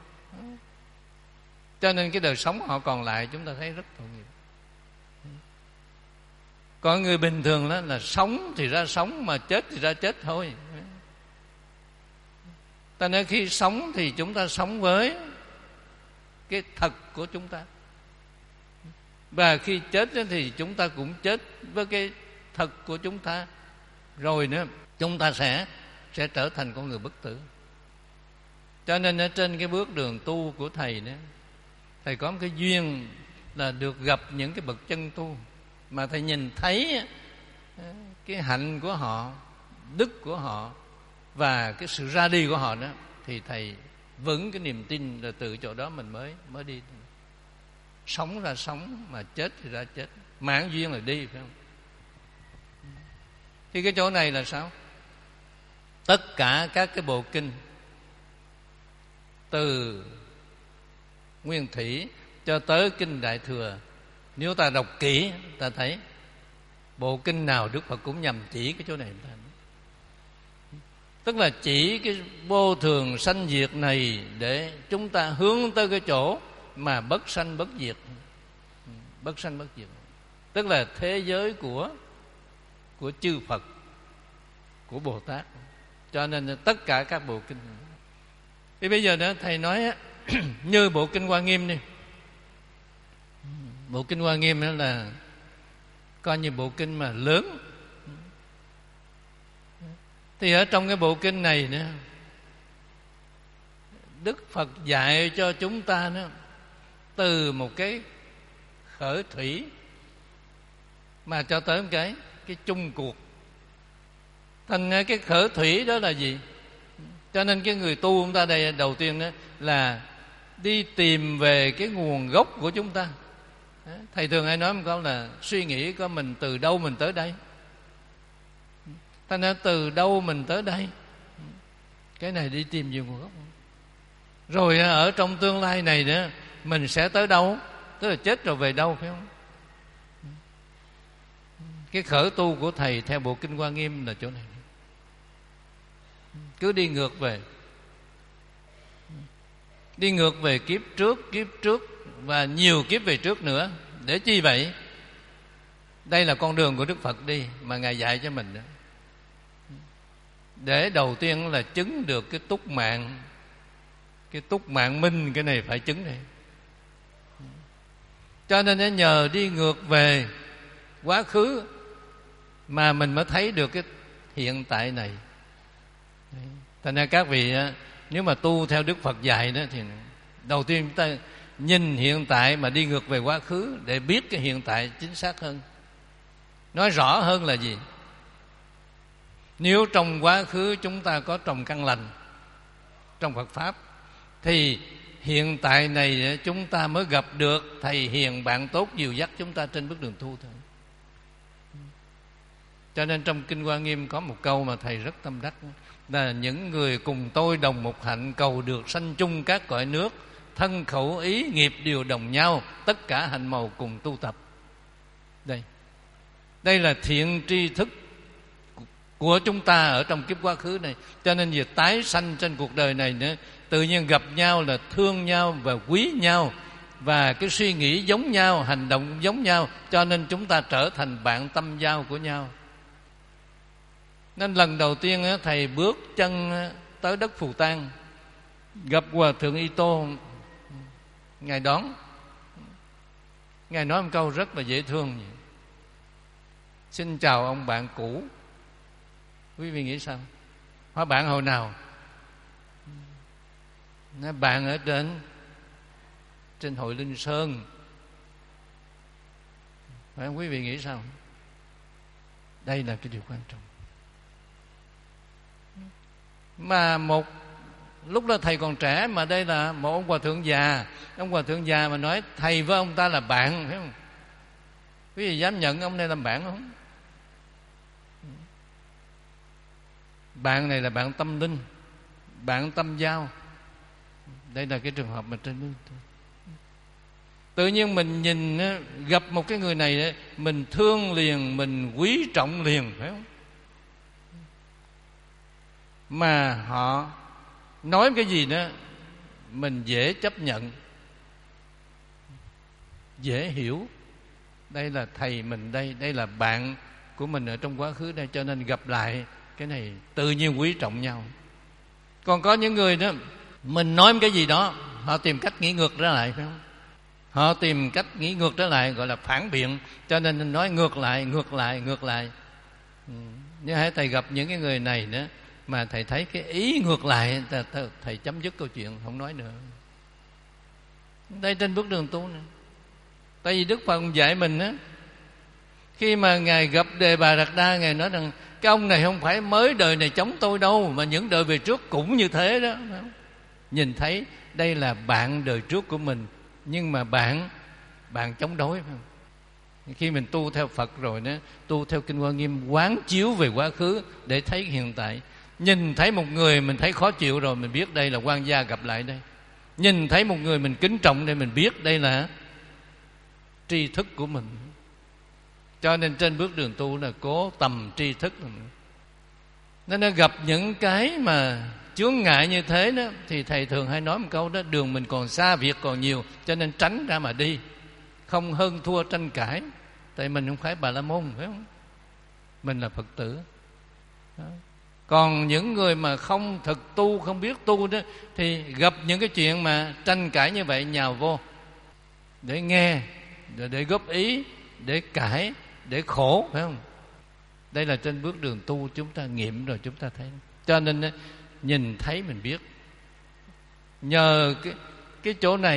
Cho nên cái đời sống họ còn lại chúng ta thấy rất tội nghiệp. Còn người bình thường đó là sống thì ra sống, mà chết thì ra chết thôi. Ta nói khi sống thì chúng ta sống với cái thật của chúng ta, và khi chết thì chúng ta cũng chết với cái thật của chúng ta. Rồi nữa chúng ta sẽ sẽ trở thành con người bất tử. Cho nên ở trên cái bước đường tu của thầy đó, thầy có một cái duyên là được gặp những cái bậc chân tu, mà thầy nhìn thấy cái hạnh của họ, đức của họ và cái sự ra đi của họ đó, thì thầy vững cái niềm tin, rồi từ chỗ đó mình mới mới đi. Sống ra sống, mà chết thì ra chết, mãn duyên là đi, phải không? Thì cái chỗ này là sao? Tất cả các cái bộ kinh từ Nguyên Thủy cho tới kinh Đại Thừa, nếu ta đọc kỹ ta thấy bộ kinh nào Đức Phật cũng nhằm chỉ cái chỗ này. Tức là chỉ cái vô thường sanh diệt này để chúng ta hướng tới cái chỗ mà bất sanh bất diệt. Bất sanh bất diệt tức là thế giới của của chư Phật, của Bồ Tát. Cho nên tất cả các bộ kinh. Thì bây giờ đó thầy nói như bộ kinh Hoa Nghiêm đi. Bộ kinh Hoa Nghiêm đó là coi như bộ kinh mà lớn. Thì ở trong cái bộ kinh này nữa, Đức Phật dạy cho chúng ta đó từ một cái khởi thủy mà cho tới một cái cái chung cuộc. Thành cái khởi thủy đó là gì? Cho nên cái người tu chúng ta đây đầu tiên đó là đi tìm về cái nguồn gốc của chúng ta. Thầy thường hay nói một câu là suy nghĩ có mình từ đâu mình tới đây. Ta nói từ đâu mình tới đây, cái này đi tìm về nguồn gốc. Rồi ở trong tương lai này nữa mình sẽ tới đâu, tức là chết rồi về đâu, phải không? Cái khởi tu của thầy theo bộ Kinh Hoa Nghiêm là chỗ này. Cứ đi ngược về, đi ngược về kiếp trước, kiếp trước và nhiều kiếp về trước nữa. Để chi vậy? Đây là con đường của Đức Phật đi mà Ngài dạy cho mình đó. Để đầu tiên là chứng được cái túc mạng, cái túc mạng minh, cái này phải chứng này. Cho nên nhờ đi ngược về quá khứ mà mình mới thấy được cái hiện tại này. Thành ra các vị nếu mà tu theo Đức Phật dạy đó thì đầu tiên chúng ta nhìn hiện tại mà đi ngược về quá khứ để biết cái hiện tại chính xác hơn. Nói rõ hơn là gì? Nếu trong quá khứ chúng ta có trồng căn lành trong Phật Pháp thì hiện tại này chúng ta mới gặp được thầy hiền bạn tốt dìu dắt chúng ta trên bước đường tu thôi. Cho nên trong Kinh Hoa Nghiêm có một câu mà thầy rất tâm đắc, là những người cùng tôi đồng một hạnh, cầu được sanh chung các cõi nước, thân khẩu ý nghiệp đều đồng nhau, tất cả hạnh màu cùng tu tập. Đây Đây là thiện tri thức của chúng ta ở trong kiếp quá khứ này. Cho nên việc tái sanh trên cuộc đời này nữa, tự nhiên gặp nhau là thương nhau và quý nhau, và cái suy nghĩ giống nhau, hành động giống nhau, cho nên chúng ta trở thành bạn tâm giao của nhau. Nên lần đầu tiên thầy bước chân tới đất Phù Tang, gặp Hòa Thượng Y Tô, Ngài đón. Ngài nói một câu rất là dễ thương: xin chào ông bạn cũ. Quý vị nghĩ sao? Hỏi bạn hồi nào? Nói bạn ở trên Trên hội Linh Sơn. Phải không? Quý vị nghĩ sao? Đây là cái điều quan trọng. Mà một lúc đó thầy còn trẻ, mà đây là một ông hòa thượng già. Ông hòa thượng già mà nói thầy với ông ta là bạn, phải không? Quý vị dám nhận ông này làm bạn không? Bạn này là bạn tâm linh, bạn tâm giao. Đây là cái trường hợp mà trên nước. Tự nhiên mình nhìn gặp một cái người này, mình thương liền, mình quý trọng liền, phải không? Mà họ nói cái gì đó mình dễ chấp nhận, dễ hiểu. Đây là thầy mình đây, đây là bạn của mình ở trong quá khứ đây, cho nên gặp lại cái này tự nhiên quý trọng nhau. Còn có những người đó mình nói cái gì đó, họ tìm cách nghĩ ngược trở lại, phải không? Họ tìm cách nghĩ ngược trở lại, gọi là phản biện, cho nên nói ngược lại, ngược lại, ngược lại. Ừ. Nếu hãy thầy gặp những cái người này nữa mà thầy thấy cái ý ngược lại, thầy, thầy chấm dứt câu chuyện, không nói nữa. Đây trên bước đường tu này. Tại vì Đức Phật dạy mình á, khi mà Ngài gặp Đề Bà Đạt Đa, Ngài nói rằng cái ông này không phải mới đời này chống tôi đâu, mà những đời về trước cũng như thế đó. Nhìn thấy đây là bạn đời trước của mình, nhưng mà bạn bạn chống đối, phải không? Khi mình tu theo Phật rồi đó, tu theo Kinh Hoa Nghiêm, quán chiếu về quá khứ để thấy hiện tại. Nhìn thấy một người mình thấy khó chịu rồi, mình biết đây là quan gia gặp lại đây. Nhìn thấy một người mình kính trọng đây, mình biết đây là tri thức của mình. Cho nên trên bước đường tu là cố tầm tri thức. Nên nó gặp những cái mà chướng ngại như thế đó, thì thầy thường hay nói một câu đó: đường mình còn xa, việc còn nhiều, cho nên tránh ra mà đi, không hơn thua tranh cãi. Tại mình không phải Bà La Môn, phải không? Mình là Phật tử đó. Còn những người mà không thực tu, không biết tu đó, thì gặp những cái chuyện mà tranh cãi như vậy, nhào vô để nghe, để, để góp ý, để cãi, để khổ, phải không? Đây là trên bước đường tu chúng ta nghiệm rồi, chúng ta thấy. Cho nên nhìn thấy mình biết. Nhờ cái, cái chỗ này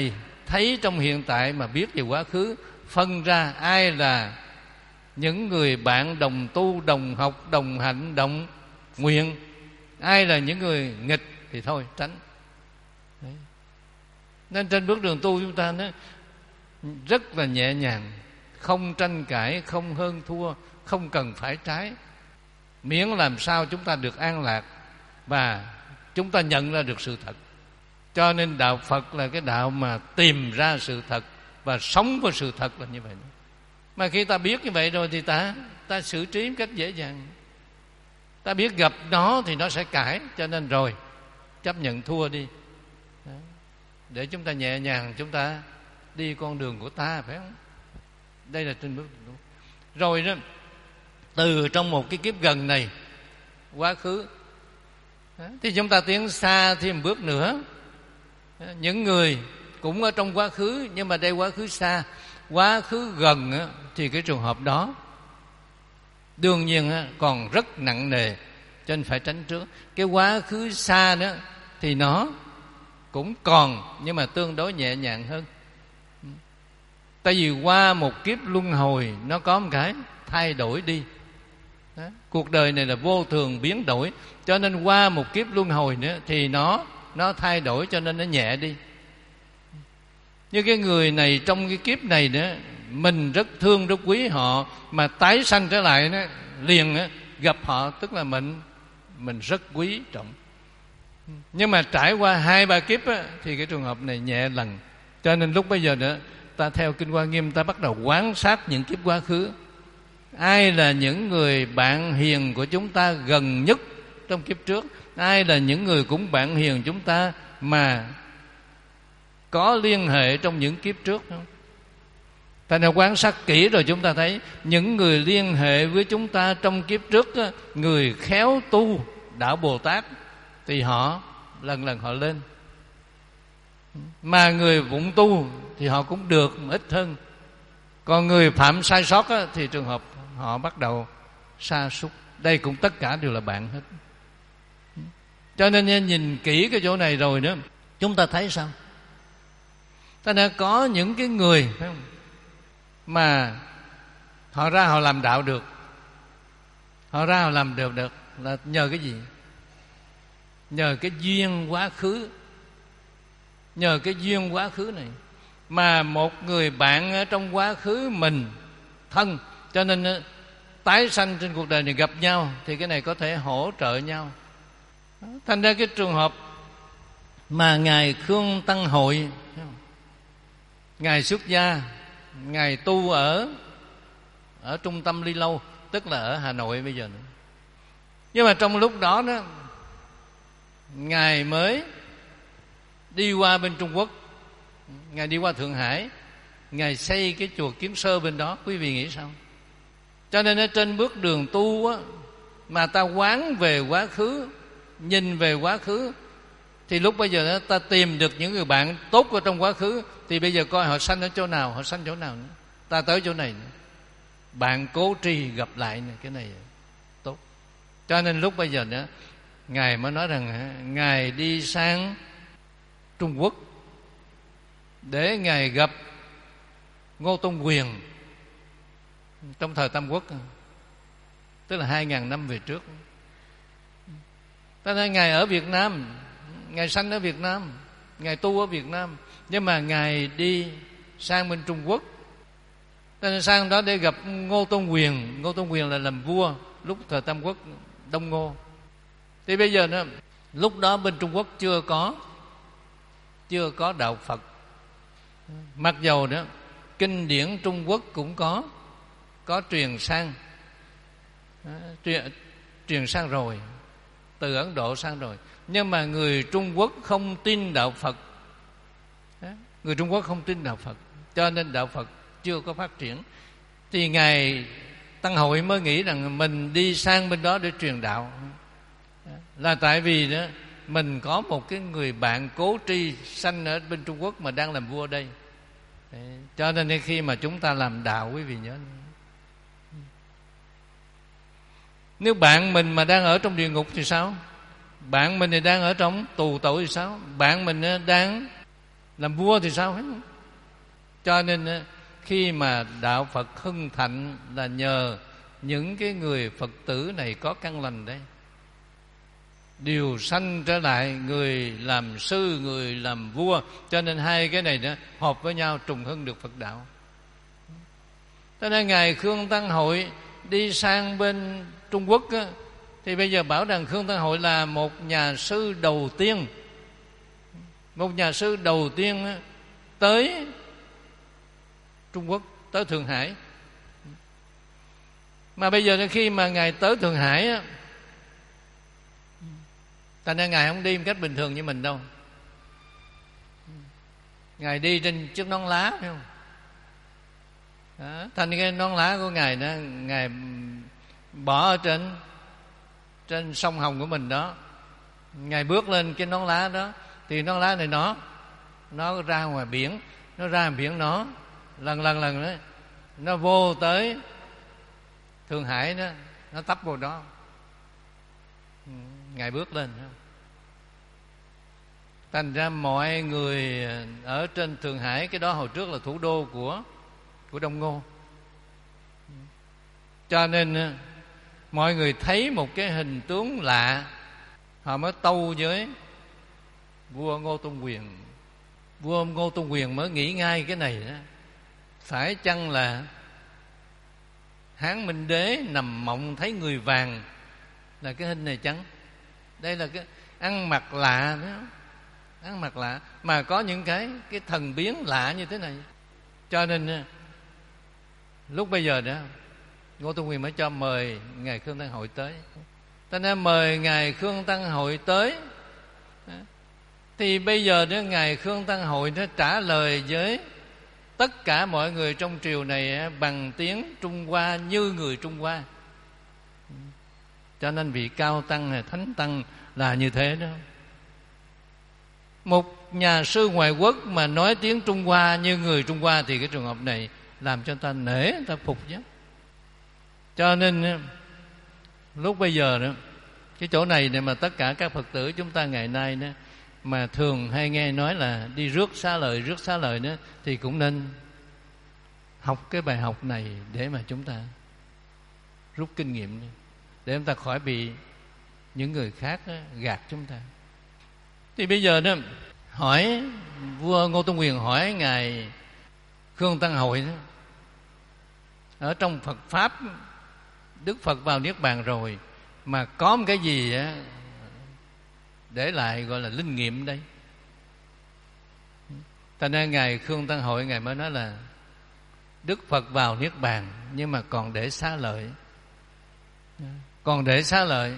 thấy trong hiện tại mà biết về quá khứ, phân ra ai là những người bạn đồng tu, đồng học, đồng hạnh, đồng nguyện, ai là những người nghịch thì thôi tránh. Đấy. Nên trên bước đường tu chúng ta nó rất là nhẹ nhàng, không tranh cãi, không hơn thua, không cần phải trái, miễn làm sao chúng ta được an lạc và chúng ta nhận ra được sự thật. Cho nên đạo Phật là cái đạo mà tìm ra sự thật và sống với sự thật là như vậy. Mà khi ta biết như vậy rồi thì ta ta xử trí một cách dễ dàng. Ta biết gặp nó thì nó sẽ cãi, cho nên rồi chấp nhận thua đi. Đó. Để chúng ta nhẹ nhàng, chúng ta đi con đường của ta, phải không? Đây là trên bước rồi đó. Từ trong một cái kiếp gần này, quá khứ, thì chúng ta tiến xa thêm một bước nữa. Những người cũng ở trong quá khứ, nhưng mà đây quá khứ xa. Quá khứ gần thì cái trường hợp đó đương nhiên còn rất nặng nề, cho nên phải tránh trước. Cái quá khứ xa đó thì nó cũng còn, nhưng mà tương đối nhẹ nhàng hơn. Tại vì qua một kiếp luân hồi nó có một cái thay đổi đi. Đó. Cuộc đời này là vô thường biến đổi, cho nên qua một kiếp luân hồi nữa thì nó nó thay đổi, cho nên nó nhẹ đi. Như cái người này trong cái kiếp này nữa, mình rất thương rất quý họ, mà tái sanh trở lại đó, liền đó, gặp họ tức là mình mình rất quý trọng. Nhưng mà trải qua hai ba kiếp á, thì cái trường hợp này nhẹ lần. Cho nên lúc bây giờ nữa, ta theo Kinh Hoa Nghiêm, ta bắt đầu quan sát những kiếp quá khứ. Ai là những người bạn hiền của chúng ta gần nhất trong kiếp trước? Ai là những người cũng bạn hiền chúng ta mà có liên hệ trong những kiếp trước không? Ta nên quan sát kỹ rồi chúng ta thấy những người liên hệ với chúng ta trong kiếp trước, người khéo tu đạo Bồ Tát thì họ lần lần họ lên, mà người vụng tu thì họ cũng được ít hơn. Còn người phạm sai sót thì trường hợp họ bắt đầu sa sút. Đây cũng tất cả đều là bạn hết. Cho nên nhìn kỹ cái chỗ này rồi nữa, chúng ta thấy sao? Ta đã có những cái người phải không? Mà họ ra họ làm đạo được. Họ ra họ làm được được là nhờ cái gì? Nhờ cái duyên quá khứ. Nhờ cái duyên quá khứ này. Mà một người bạn ở trong quá khứ mình thân, cho nên tái sanh trên cuộc đời này gặp nhau, thì cái này có thể hỗ trợ nhau. Thành ra cái trường hợp mà Ngài Khương Tăng Hội, Ngài xuất gia, Ngài tu ở ở trung tâm Ly Lâu, tức là ở Hà Nội bây giờ nữa. Nhưng mà trong lúc đó đó, Ngài mới đi qua bên Trung Quốc, Ngài đi qua Thượng Hải, Ngài xây cái chùa Kiến Sơ bên đó. Quý vị nghĩ sao? Cho nên ở trên bước đường tu á, mà ta quán về quá khứ, nhìn về quá khứ, thì lúc bây giờ ta tìm được những người bạn tốt ở trong quá khứ, thì bây giờ coi họ sanh ở chỗ nào, họ sanh chỗ nào nữa. Ta tới chỗ này nữa. Bạn cố tri gặp lại nữa, cái này tốt. Cho nên lúc bây giờ nữa, Ngài mới nói rằng Ngài đi sang Trung Quốc để Ngài gặp Ngô Tôn Quyền trong thời Tam Quốc, tức là hai ngàn năm về trước. Ta nói Ngài ở Việt Nam, Ngài sanh ở Việt Nam, Ngài tu ở Việt Nam, nhưng mà Ngài đi sang bên Trung Quốc. Ta nên sang đó để gặp Ngô Tôn Quyền. Ngô Tôn Quyền là làm vua lúc thời Tam Quốc Đông Ngô. Thì bây giờ đó, lúc đó bên Trung Quốc chưa có chưa có đạo Phật. Mặc dầu đó kinh điển Trung Quốc cũng có có truyền sang truyền, truyền sang rồi, từ Ấn Độ sang rồi, nhưng mà người Trung Quốc không tin đạo Phật. Người Trung Quốc không tin đạo Phật, cho nên đạo Phật chưa có phát triển. Thì Ngài Tăng Hội mới nghĩ rằng mình đi sang bên đó để truyền đạo, là tại vì đó mình có một cái người bạn cố tri sanh ở bên Trung Quốc mà đang làm vua đây. Cho nên khi mà chúng ta làm đạo, quý vị nhớ, nếu bạn mình mà đang ở trong địa ngục thì sao? Bạn mình thì đang ở trong tù tội thì sao? Bạn mình đang làm vua thì sao? Cho nên khi mà đạo Phật hưng thịnh là nhờ những cái người Phật tử này có căn lành đấy, đều sanh trở lại người làm sư, người làm vua. Cho nên hai cái này đó hợp với nhau, trùng hưng được Phật đạo. Cho nên ngài Khương Tăng Hội đi sang bên Trung Quốc á, thì bây giờ bảo rằng Khương Tăng Hội là một nhà sư đầu tiên, một nhà sư đầu tiên á, tới Trung Quốc, tới Thượng Hải. Mà bây giờ khi mà ngài tới Thượng Hải á, thành ra ngài không đi một cách bình thường như mình đâu. Ngài đi trên chiếc nón lá, phải không? Đó, thành cái nón lá của ngài đó, ngài bỏ ở trên trên sông Hồng của mình đó. Ngài bước lên cái nón lá đó, thì nón lá này nó nó ra ngoài biển, nó ra ngoài biển nó lần lần lần đó, nó vô tới Thượng Hải đó, nó tấp vào đó. Ngài bước lên. Thành ra mọi người ở trên Thượng Hải, cái đó hồi trước là thủ đô của của Đông Ngô, cho nên mọi người thấy một cái hình tướng lạ, họ mới tâu với vua Ngô Tôn Quyền. Vua Ngô Tôn Quyền mới nghĩ ngay cái này đó, phải chăng là Hán Minh Đế nằm mộng thấy người vàng là cái hình này chăng? Đây là cái ăn mặc lạ đó, ăn mặc lạ mà có những cái cái thần biến lạ như thế này. Cho nên lúc bây giờ đó Ngô Tôn Quyền mới cho mời ngài Khương Tăng Hội tới. Ta nên mời ngài Khương Tăng Hội tới, thì bây giờ đó ngài Khương Tăng Hội nó trả lời với tất cả mọi người trong triều này bằng tiếng Trung Hoa như người Trung Hoa. Cho nên vị cao tăng, thánh tăng là như thế đó. Một nhà sư ngoại quốc mà nói tiếng Trung Hoa như người Trung Hoa thì cái trường hợp này làm cho ta nể, ta phục chứ. Cho nên lúc bây giờ đó, cái chỗ này để mà tất cả các Phật tử chúng ta ngày nay đó, mà thường hay nghe nói là đi rước xá lợi, rước xá lợi đó, thì cũng nên học cái bài học này để mà chúng ta rút kinh nghiệm, để chúng ta khỏi bị những người khác đó, gạt chúng ta. Thì bây giờ đó hỏi vua Ngô Tôn Quyền hỏi ngài Khương Tăng Hội đó, ở trong Phật pháp Đức Phật vào Niết Bàn rồi mà có một cái gì á để lại gọi là linh nghiệm đây? Thành ra ngài Khương Tăng Hội ngài mới nói là Đức Phật vào Niết Bàn nhưng mà còn để xá lợi, còn để xá lợi.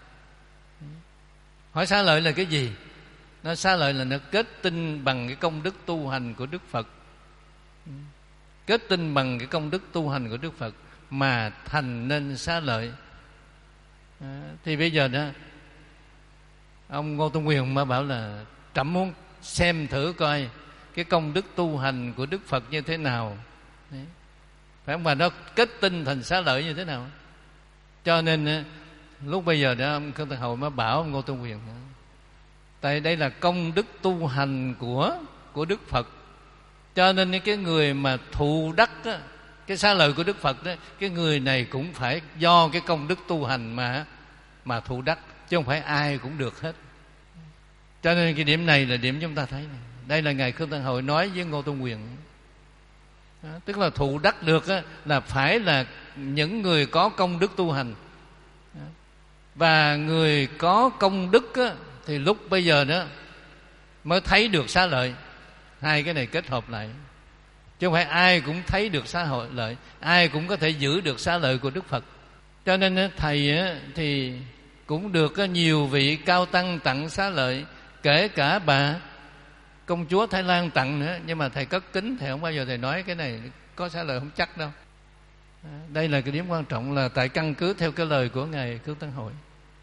Hỏi xá lợi là cái gì? Nó xá lợi là nó kết tinh bằng cái công đức tu hành của Đức Phật, kết tinh bằng cái công đức tu hành của Đức Phật mà thành nên xá lợi. À, thì bây giờ đó ông Ngô Tôn Quyền mới bảo là trẫm muốn xem thử coi cái công đức tu hành của Đức Phật như thế nào. Đấy. Phải không? Mà nó kết tinh thành xá lợi như thế nào. Cho nên lúc bây giờ đó ông Khương Tăng Hội mới bảo ông Ngô Tôn Quyền, tại đây là công đức tu hành của của Đức Phật, cho nên cái người mà thụ đắc đó, cái xá lợi của Đức Phật đó, cái người này cũng phải do cái công đức tu hành mà mà thụ đắc, chứ không phải ai cũng được hết. Cho nên cái điểm này là điểm chúng ta thấy này. Đây là ngài Khương Tăng Hội nói với Ngô Tôn Quyền đó, tức là thụ đắc được đó, là phải là những người có công đức tu hành đó. Và người có công đức đó, thì lúc bây giờ đó mới thấy được xá lợi. Hai cái này kết hợp lại, chứ không phải ai cũng thấy được xá lợi, ai cũng có thể giữ được xá lợi của Đức Phật. Cho nên thầy thì cũng được nhiều vị cao tăng tặng xá lợi, kể cả bà công chúa Thái Lan tặng nữa. Nhưng mà thầy cất kính, thầy không bao giờ thầy nói cái này có xá lợi, không chắc đâu. Đây là cái điểm quan trọng, là tại căn cứ theo cái lời của ngài Khương Tăng Hội.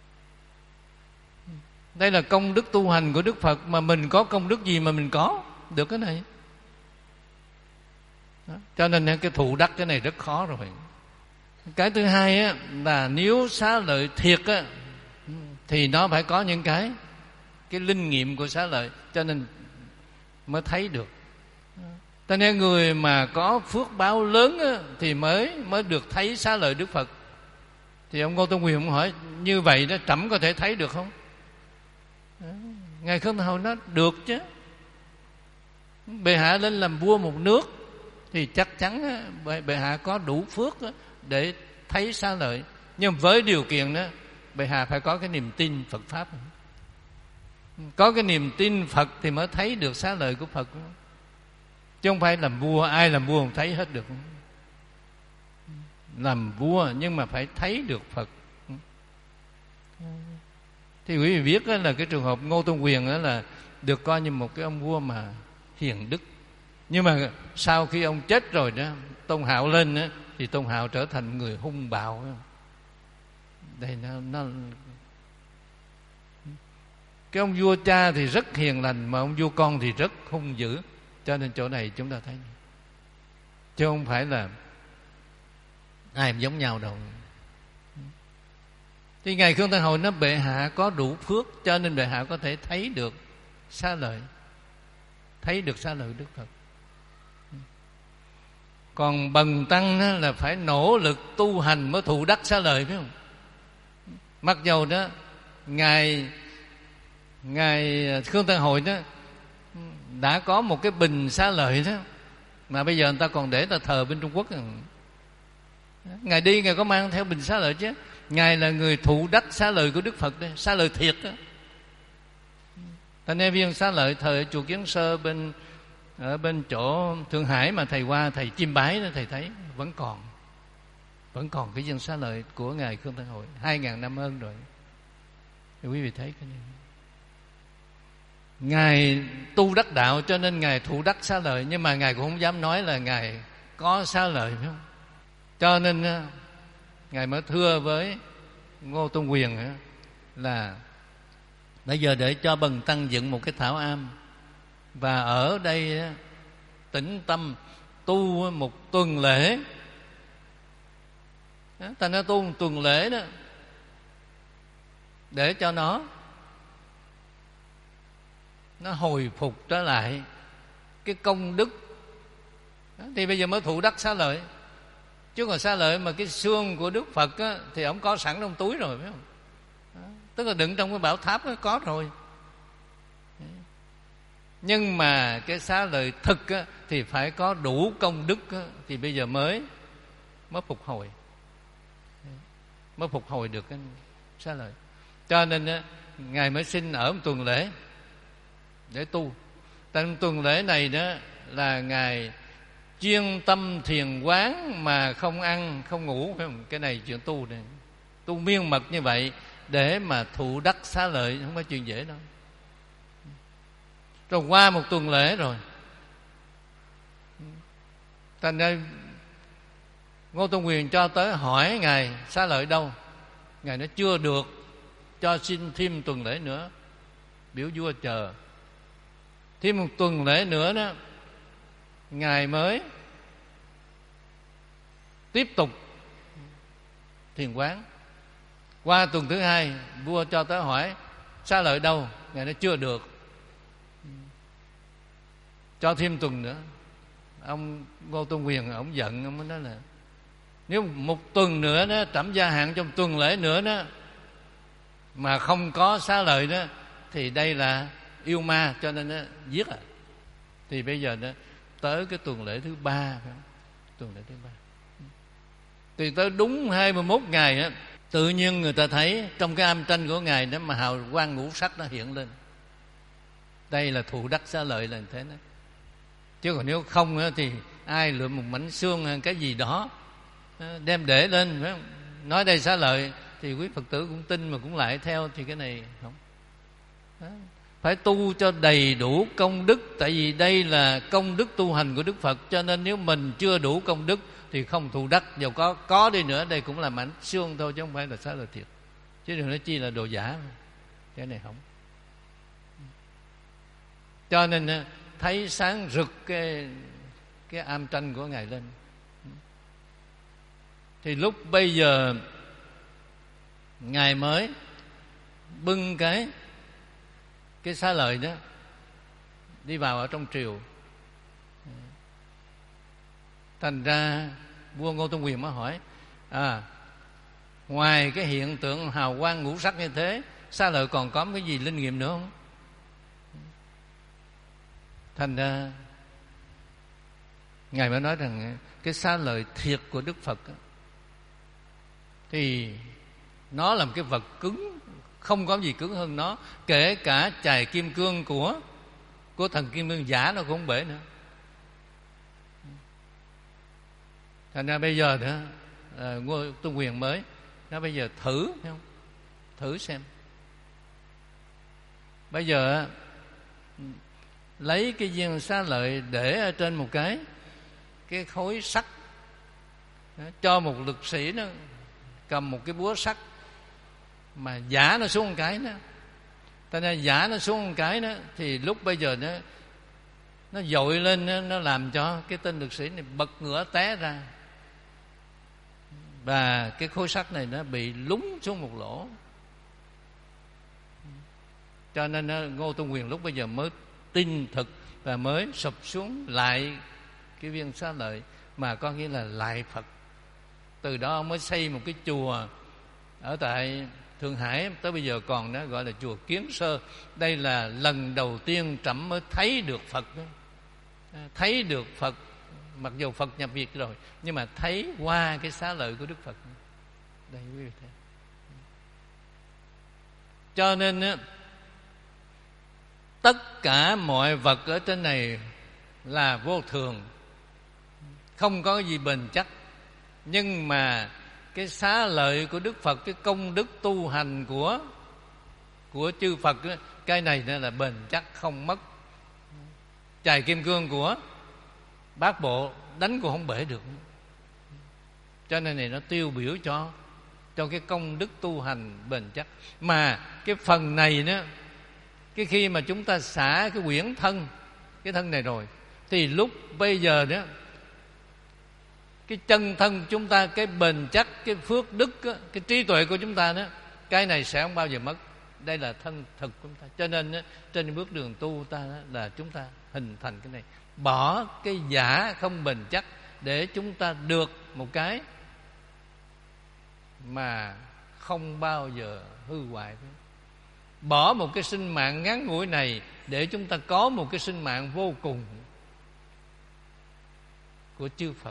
Đây là công đức tu hành của Đức Phật, mà mình có công đức gì mà mình có được cái này đó. Cho nên cái thụ đắc cái này rất khó rồi. Cái thứ hai á, là nếu xá lợi thiệt á, thì nó phải có những cái cái linh nghiệm của xá lợi, cho nên mới thấy được. Cho nên người mà có phước báo lớn á, thì mới mới được thấy xá lợi Đức Phật. Thì ông Ngô Tôn Quyền ông hỏi như vậy đó trẫm có thể thấy được không? Ngài Khương Thái Hậu nói được chứ. Bệ hạ lên làm vua một nước thì chắc chắn á, bệ hạ có đủ phước á, để thấy xá lợi. Nhưng với điều kiện đó bệ hạ phải có cái niềm tin Phật pháp. Có cái niềm tin Phật thì mới thấy được xá lợi của Phật. Chứ không phải làm vua, ai làm vua không thấy hết được. Làm vua nhưng mà phải thấy được Phật. Thì quý vị biết là cái trường hợp Ngô Tôn Quyền đó là được coi như một cái ông vua mà hiền đức. Nhưng mà sau khi ông chết rồi đó, Tôn Hạo lên đó, thì Tôn Hạo trở thành người hung bạo. Đây nó, nó cái ông vua cha thì rất hiền lành, mà ông vua con thì rất hung dữ. Cho nên chỗ này chúng ta thấy, chứ không phải là ai cũng giống nhau đâu. Thì Ngài Khương Thái Hậu nói bệ hạ có đủ phước, cho nên bệ hạ có thể thấy được xá lợi, thấy được xá lợi Đức Phật. Còn bần tăng là phải nỗ lực tu hành mới thụ đắc xá lợi, phải không? Mặc dầu đó ngài ngài Khương Thái Hậu đó đã có một cái bình xá lợi đó, mà bây giờ người ta còn để ta thờ bên Trung Quốc. Ngài đi ngài có mang theo bình xá lợi chứ. Ngài là người thụ đắc xá lợi của Đức Phật đấy, xá lợi thiệt đó. Thành viên xá lợi thời ở chùa Kiến Sơ bên ở bên chỗ Thượng Hải mà thầy qua thầy chiêm bái đó, thầy thấy vẫn còn vẫn còn cái viên xá lợi của ngài Khương Thái Hậu hai ngàn năm hơn rồi. Thì quý vị thấy cái này, ngài tu đắc đạo cho nên ngài thụ đắc xá lợi, nhưng mà ngài cũng không dám nói là ngài có xá lợi, phải không? Cho nên ngài mới thưa với Ngô Tôn Quyền là bây giờ để cho bần tăng dựng một cái thảo am, và ở đây tĩnh tâm tu một tuần lễ. Ta nói tu một tuần lễ đó để cho nó nó hồi phục trở lại cái công đức. Thì bây giờ mới thụ đắc xá lợi. Chứ còn xá lợi mà cái xương của Đức Phật á, thì ông có sẵn trong túi rồi, phải không? Đó. Tức là đựng trong cái bảo tháp đó, có rồi. Nhưng mà cái xá lợi thực á, thì phải có đủ công đức á, thì bây giờ mới mới phục hồi, mới phục hồi được cái xá lợi. Cho nên á, ngài mới xin ở một tuần lễ để tu. Trong tuần lễ này đó là ngài chuyên tâm thiền quán mà không ăn không ngủ, phải không? Cái này chuyện tu này, tu miên mật như vậy để mà thụ đắc xá lợi không phải chuyện dễ đâu. Rồi qua một tuần lễ rồi, thành ra Ngô Tôn Quyền cho tới hỏi ngài xá lợi đâu. Ngài nói chưa được, cho xin thêm tuần lễ nữa, biểu vua chờ. Thêm một tuần lễ nữa đó, ngài mới tiếp tục thiền quán. Qua tuần thứ hai, vua cho tới hỏi xá lợi đâu. Ngài nói chưa được, cho thêm tuần nữa. Ông Ngô Tôn Quyền ông giận, ông mới nói là nếu một tuần nữa đó, trẫm gia hạn trong tuần lễ nữa đó mà không có xá lợi đó thì đây là yêu ma, cho nên đó, giết à. Thì bây giờ đó tới cái tuần lễ thứ ba, phải không? Tuần lễ thứ ba thì tới đúng hai mươi mốt ngày á, tự nhiên người ta thấy trong cái am tranh của ngài đó mà hào quang ngũ sắc nó hiện lên. Đây là thụ đắc xá lợi là như thế đó. Chứ còn nếu không á, thì ai lượm một mảnh xương hay cái gì đó đem để lên, phải không? Nói đây xá lợi thì quý Phật tử cũng tin mà cũng lại theo, thì cái này không. Đó. Phải tu cho đầy đủ công đức. Tại vì đây là công đức tu hành của Đức Phật, cho nên nếu mình chưa đủ công đức thì không thụ đắc. Dù có có đi nữa, đây cũng là mảnh xương thôi, chứ không phải là xá lợi thiệt. Chứ đừng nói chi là đồ giả. Cái này không. Cho nên thấy sáng rực cái cái am tranh của ngài lên. Thì lúc bây giờ ngài mới bưng cái cái xá lợi đó đi vào ở trong triều. Thành ra vua Ngô Tôn Quyền mới hỏi, à, ngoài cái hiện tượng hào quang ngũ sắc như thế, Xá Lợi còn có cái gì linh nghiệm nữa không? Thành ra Ngài mới nói rằng cái Xá Lợi thiệt của Đức Phật thì nó là một cái vật cứng, không có gì cứng hơn nó. Kể cả chài kim cương của của thần Kim Cương giả nó cũng không bể nữa. Thành ra bây giờ nữa à, Ngô Tôn Quyền mới nói bây giờ thử, thấy không? Thử xem. Bây giờ lấy cái viên Xá Lợi để ở trên một cái cái khối sắt, cho một lực sĩ nó cầm một cái búa sắt mà giả nó xuống một cái đó, ta nên giả nó xuống một cái đó, thì lúc bây giờ nó nó dội lên, nó, nó làm cho cái tên lực sĩ này bật ngửa té ra, và cái khối sắt này nó bị lún xuống một lỗ. Cho nên Ngô Tôn Quyền lúc bây giờ mới tin thực và mới sụp xuống lại cái viên Xá Lợi, mà có nghĩa là lại Phật. Từ đó ông mới xây một cái chùa ở tại Thượng Hải, tới bây giờ còn đó, gọi là chùa Kiến Sơ. Đây là lần đầu tiên Trẫm mới thấy được Phật đó. Thấy được Phật, mặc dù Phật nhập Việt rồi, nhưng mà thấy qua cái Xá Lợi của Đức Phật. Đây quý vị thấy. Cho nên tất cả mọi vật ở trên này là vô thường, không có gì bền chắc. Nhưng mà cái Xá Lợi của Đức Phật, cái công đức tu hành của của chư Phật đó, cái này nó là bền chắc không mất. Chài kim cương của Bát Bộ đánh cũng không bể được. Cho nên này nó tiêu biểu cho cho cái công đức tu hành bền chắc. Mà cái phần này đó, cái khi mà chúng ta xả cái quyển thân, cái thân này rồi, thì lúc bây giờ đó, cái chân thân chúng ta, cái bền chắc, cái phước đức, cái trí tuệ của chúng ta đó, cái này sẽ không bao giờ mất. Đây là thân thực của chúng ta. Cho nên đó, trên bước đường tu ta đó, là chúng ta hình thành cái này, bỏ cái giả không bền chắc để chúng ta được một cái mà không bao giờ hư hoại. Bỏ một cái sinh mạng ngắn ngủi này để chúng ta có một cái sinh mạng vô cùng của chư Phật.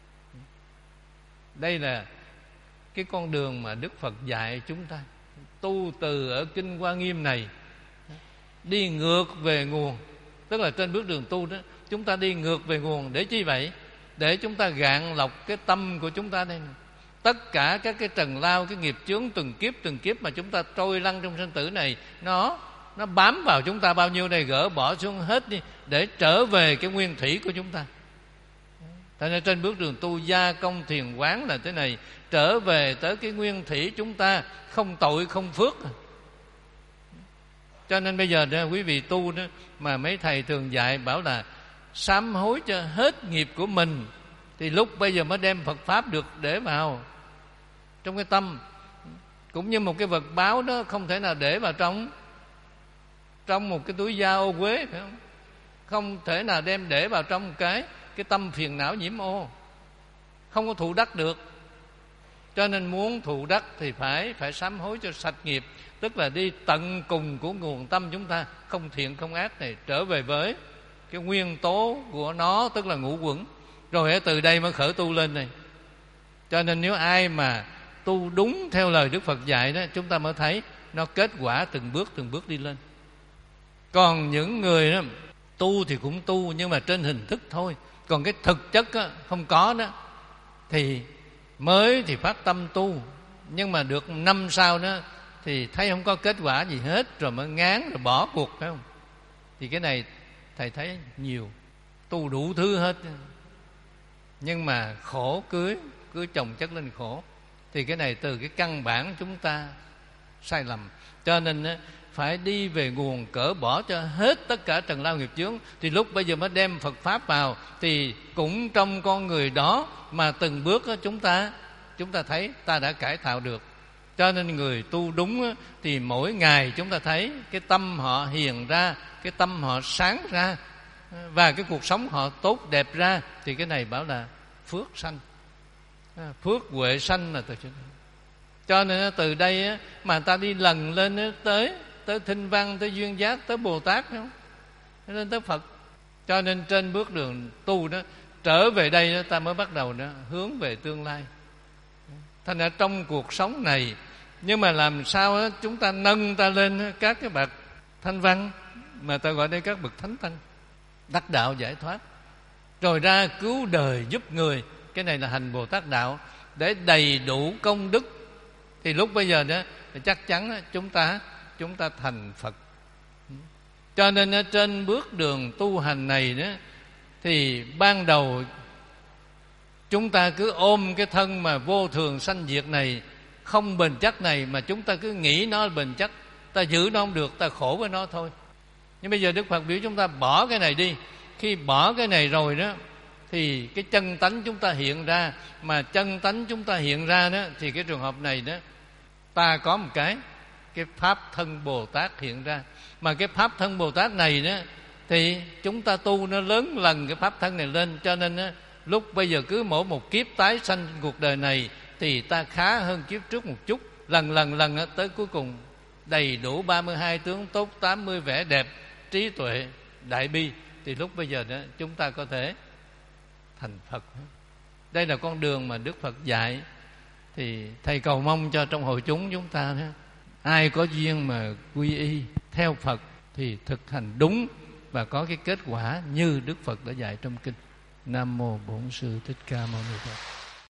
Đây là cái con đường mà Đức Phật dạy chúng ta. Tu từ ở Kinh Hoa Nghiêm này, đi ngược về nguồn. Tức là trên bước đường tu đó, chúng ta đi ngược về nguồn. Để chi vậy? Để chúng ta gạn lọc cái tâm của chúng ta đây này. Tất cả các cái trần lao, cái nghiệp chướng từng kiếp từng kiếp mà chúng ta trôi lăn trong sinh tử này, Nó nó bám vào chúng ta bao nhiêu này, gỡ bỏ xuống hết đi, để trở về cái nguyên thủy của chúng ta. Thế nên trên bước đường tu gia công thiền quán là thế này, trở về tới cái nguyên thủy chúng ta, không tội không phước. Cho nên bây giờ đó, quý vị tu đó, mà mấy thầy thường dạy bảo là sám hối cho hết nghiệp của mình, thì lúc bây giờ mới đem Phật Pháp được để vào trong cái tâm. Cũng như một cái vật báo đó không thể nào để vào trong trong một cái túi da ô uế, phải không? Không thể nào đem để vào trong một cái cái tâm phiền não nhiễm ô, không có thụ đắc được. Cho nên muốn thụ đắc thì phải phải sám hối cho sạch nghiệp, tức là đi tận cùng của nguồn tâm chúng ta, không thiện không ác này, trở về với cái nguyên tố của nó, tức là ngũ quẩn. Rồi từ đây mới khởi tu lên này. Cho nên nếu ai mà tu đúng theo lời Đức Phật dạy đó, chúng ta mới thấy nó kết quả từng bước từng bước đi lên. Còn những người đó, tu thì cũng tu nhưng mà trên hình thức thôi, còn cái thực chất đó, không có đó, thì mới thì phát tâm tu, nhưng mà được năm sau đó thì thấy không có kết quả gì hết, rồi mới ngán, rồi bỏ cuộc, phải không? Thì cái này thầy thấy nhiều, tu đủ thứ hết, nhưng mà khổ cưới cứ chồng chất lên khổ. Thì cái này từ cái căn bản chúng ta sai lầm. Cho nên phải đi về nguồn, cỡ bỏ cho hết tất cả trần lao nghiệp chướng, thì lúc bây giờ mới đem Phật Pháp vào. Thì cũng trong con người đó mà từng bước chúng ta chúng ta thấy ta đã cải tạo được. Cho nên người tu đúng thì mỗi ngày chúng ta thấy cái tâm họ hiền ra, cái tâm họ sáng ra, và cái cuộc sống họ tốt đẹp ra. Thì cái này bảo là phước sanh, phước huệ sanh là từ chỗ đó. Cho nên từ đây mà ta đi lần lên tới tới Thinh Văn, tới Duyên Giác, tới Bồ Tát, không lên tới Phật. Cho nên trên bước đường tu đó, trở về đây đó, ta mới bắt đầu đó hướng về tương lai. Thành ra trong cuộc sống này, nhưng mà làm sao đó, chúng ta nâng ta lên các cái bậc thanh văn, mà ta gọi đây các bậc thánh tăng, đắc đạo giải thoát, rồi ra cứu đời giúp người. Cái này là hành Bồ Tát đạo, để đầy đủ công đức. Thì lúc bây giờ đó thì chắc chắn đó, chúng ta chúng ta thành Phật. Cho nên đó, trên bước đường tu hành này đó, thì ban đầu chúng ta cứ ôm cái thân mà vô thường sanh diệt này, không bền chắc này, mà chúng ta cứ nghĩ nó bền chắc, ta giữ nó không được, ta khổ với nó thôi. Nhưng bây giờ Đức Phật biểu chúng ta bỏ cái này đi. Khi bỏ cái này rồi đó, thì cái chân tánh chúng ta hiện ra. Mà chân tánh chúng ta hiện ra đó, thì cái trường hợp này đó, ta có một cái cái pháp thân Bồ Tát hiện ra. Mà cái pháp thân Bồ Tát này đó, thì chúng ta tu nó lớn lần cái pháp thân này lên. Cho nên đó, lúc bây giờ cứ mỗi một kiếp tái sanh cuộc đời này, thì ta khá hơn kiếp trước một chút. Lần lần lần đó, tới cuối cùng đầy đủ ba mươi hai tướng tốt, tám mươi vẻ đẹp, trí tuệ, đại bi. Thì lúc bây giờ đó chúng ta có thể thành Phật. Đây là con đường mà Đức Phật dạy. Thì thầy cầu mong cho trong hội chúng chúng ta đó, ai có duyên mà quy y theo Phật thì thực hành đúng và có cái kết quả như Đức Phật đã dạy trong kinh. Nam mô Bổn Sư Thích Ca Mâu Ni Phật.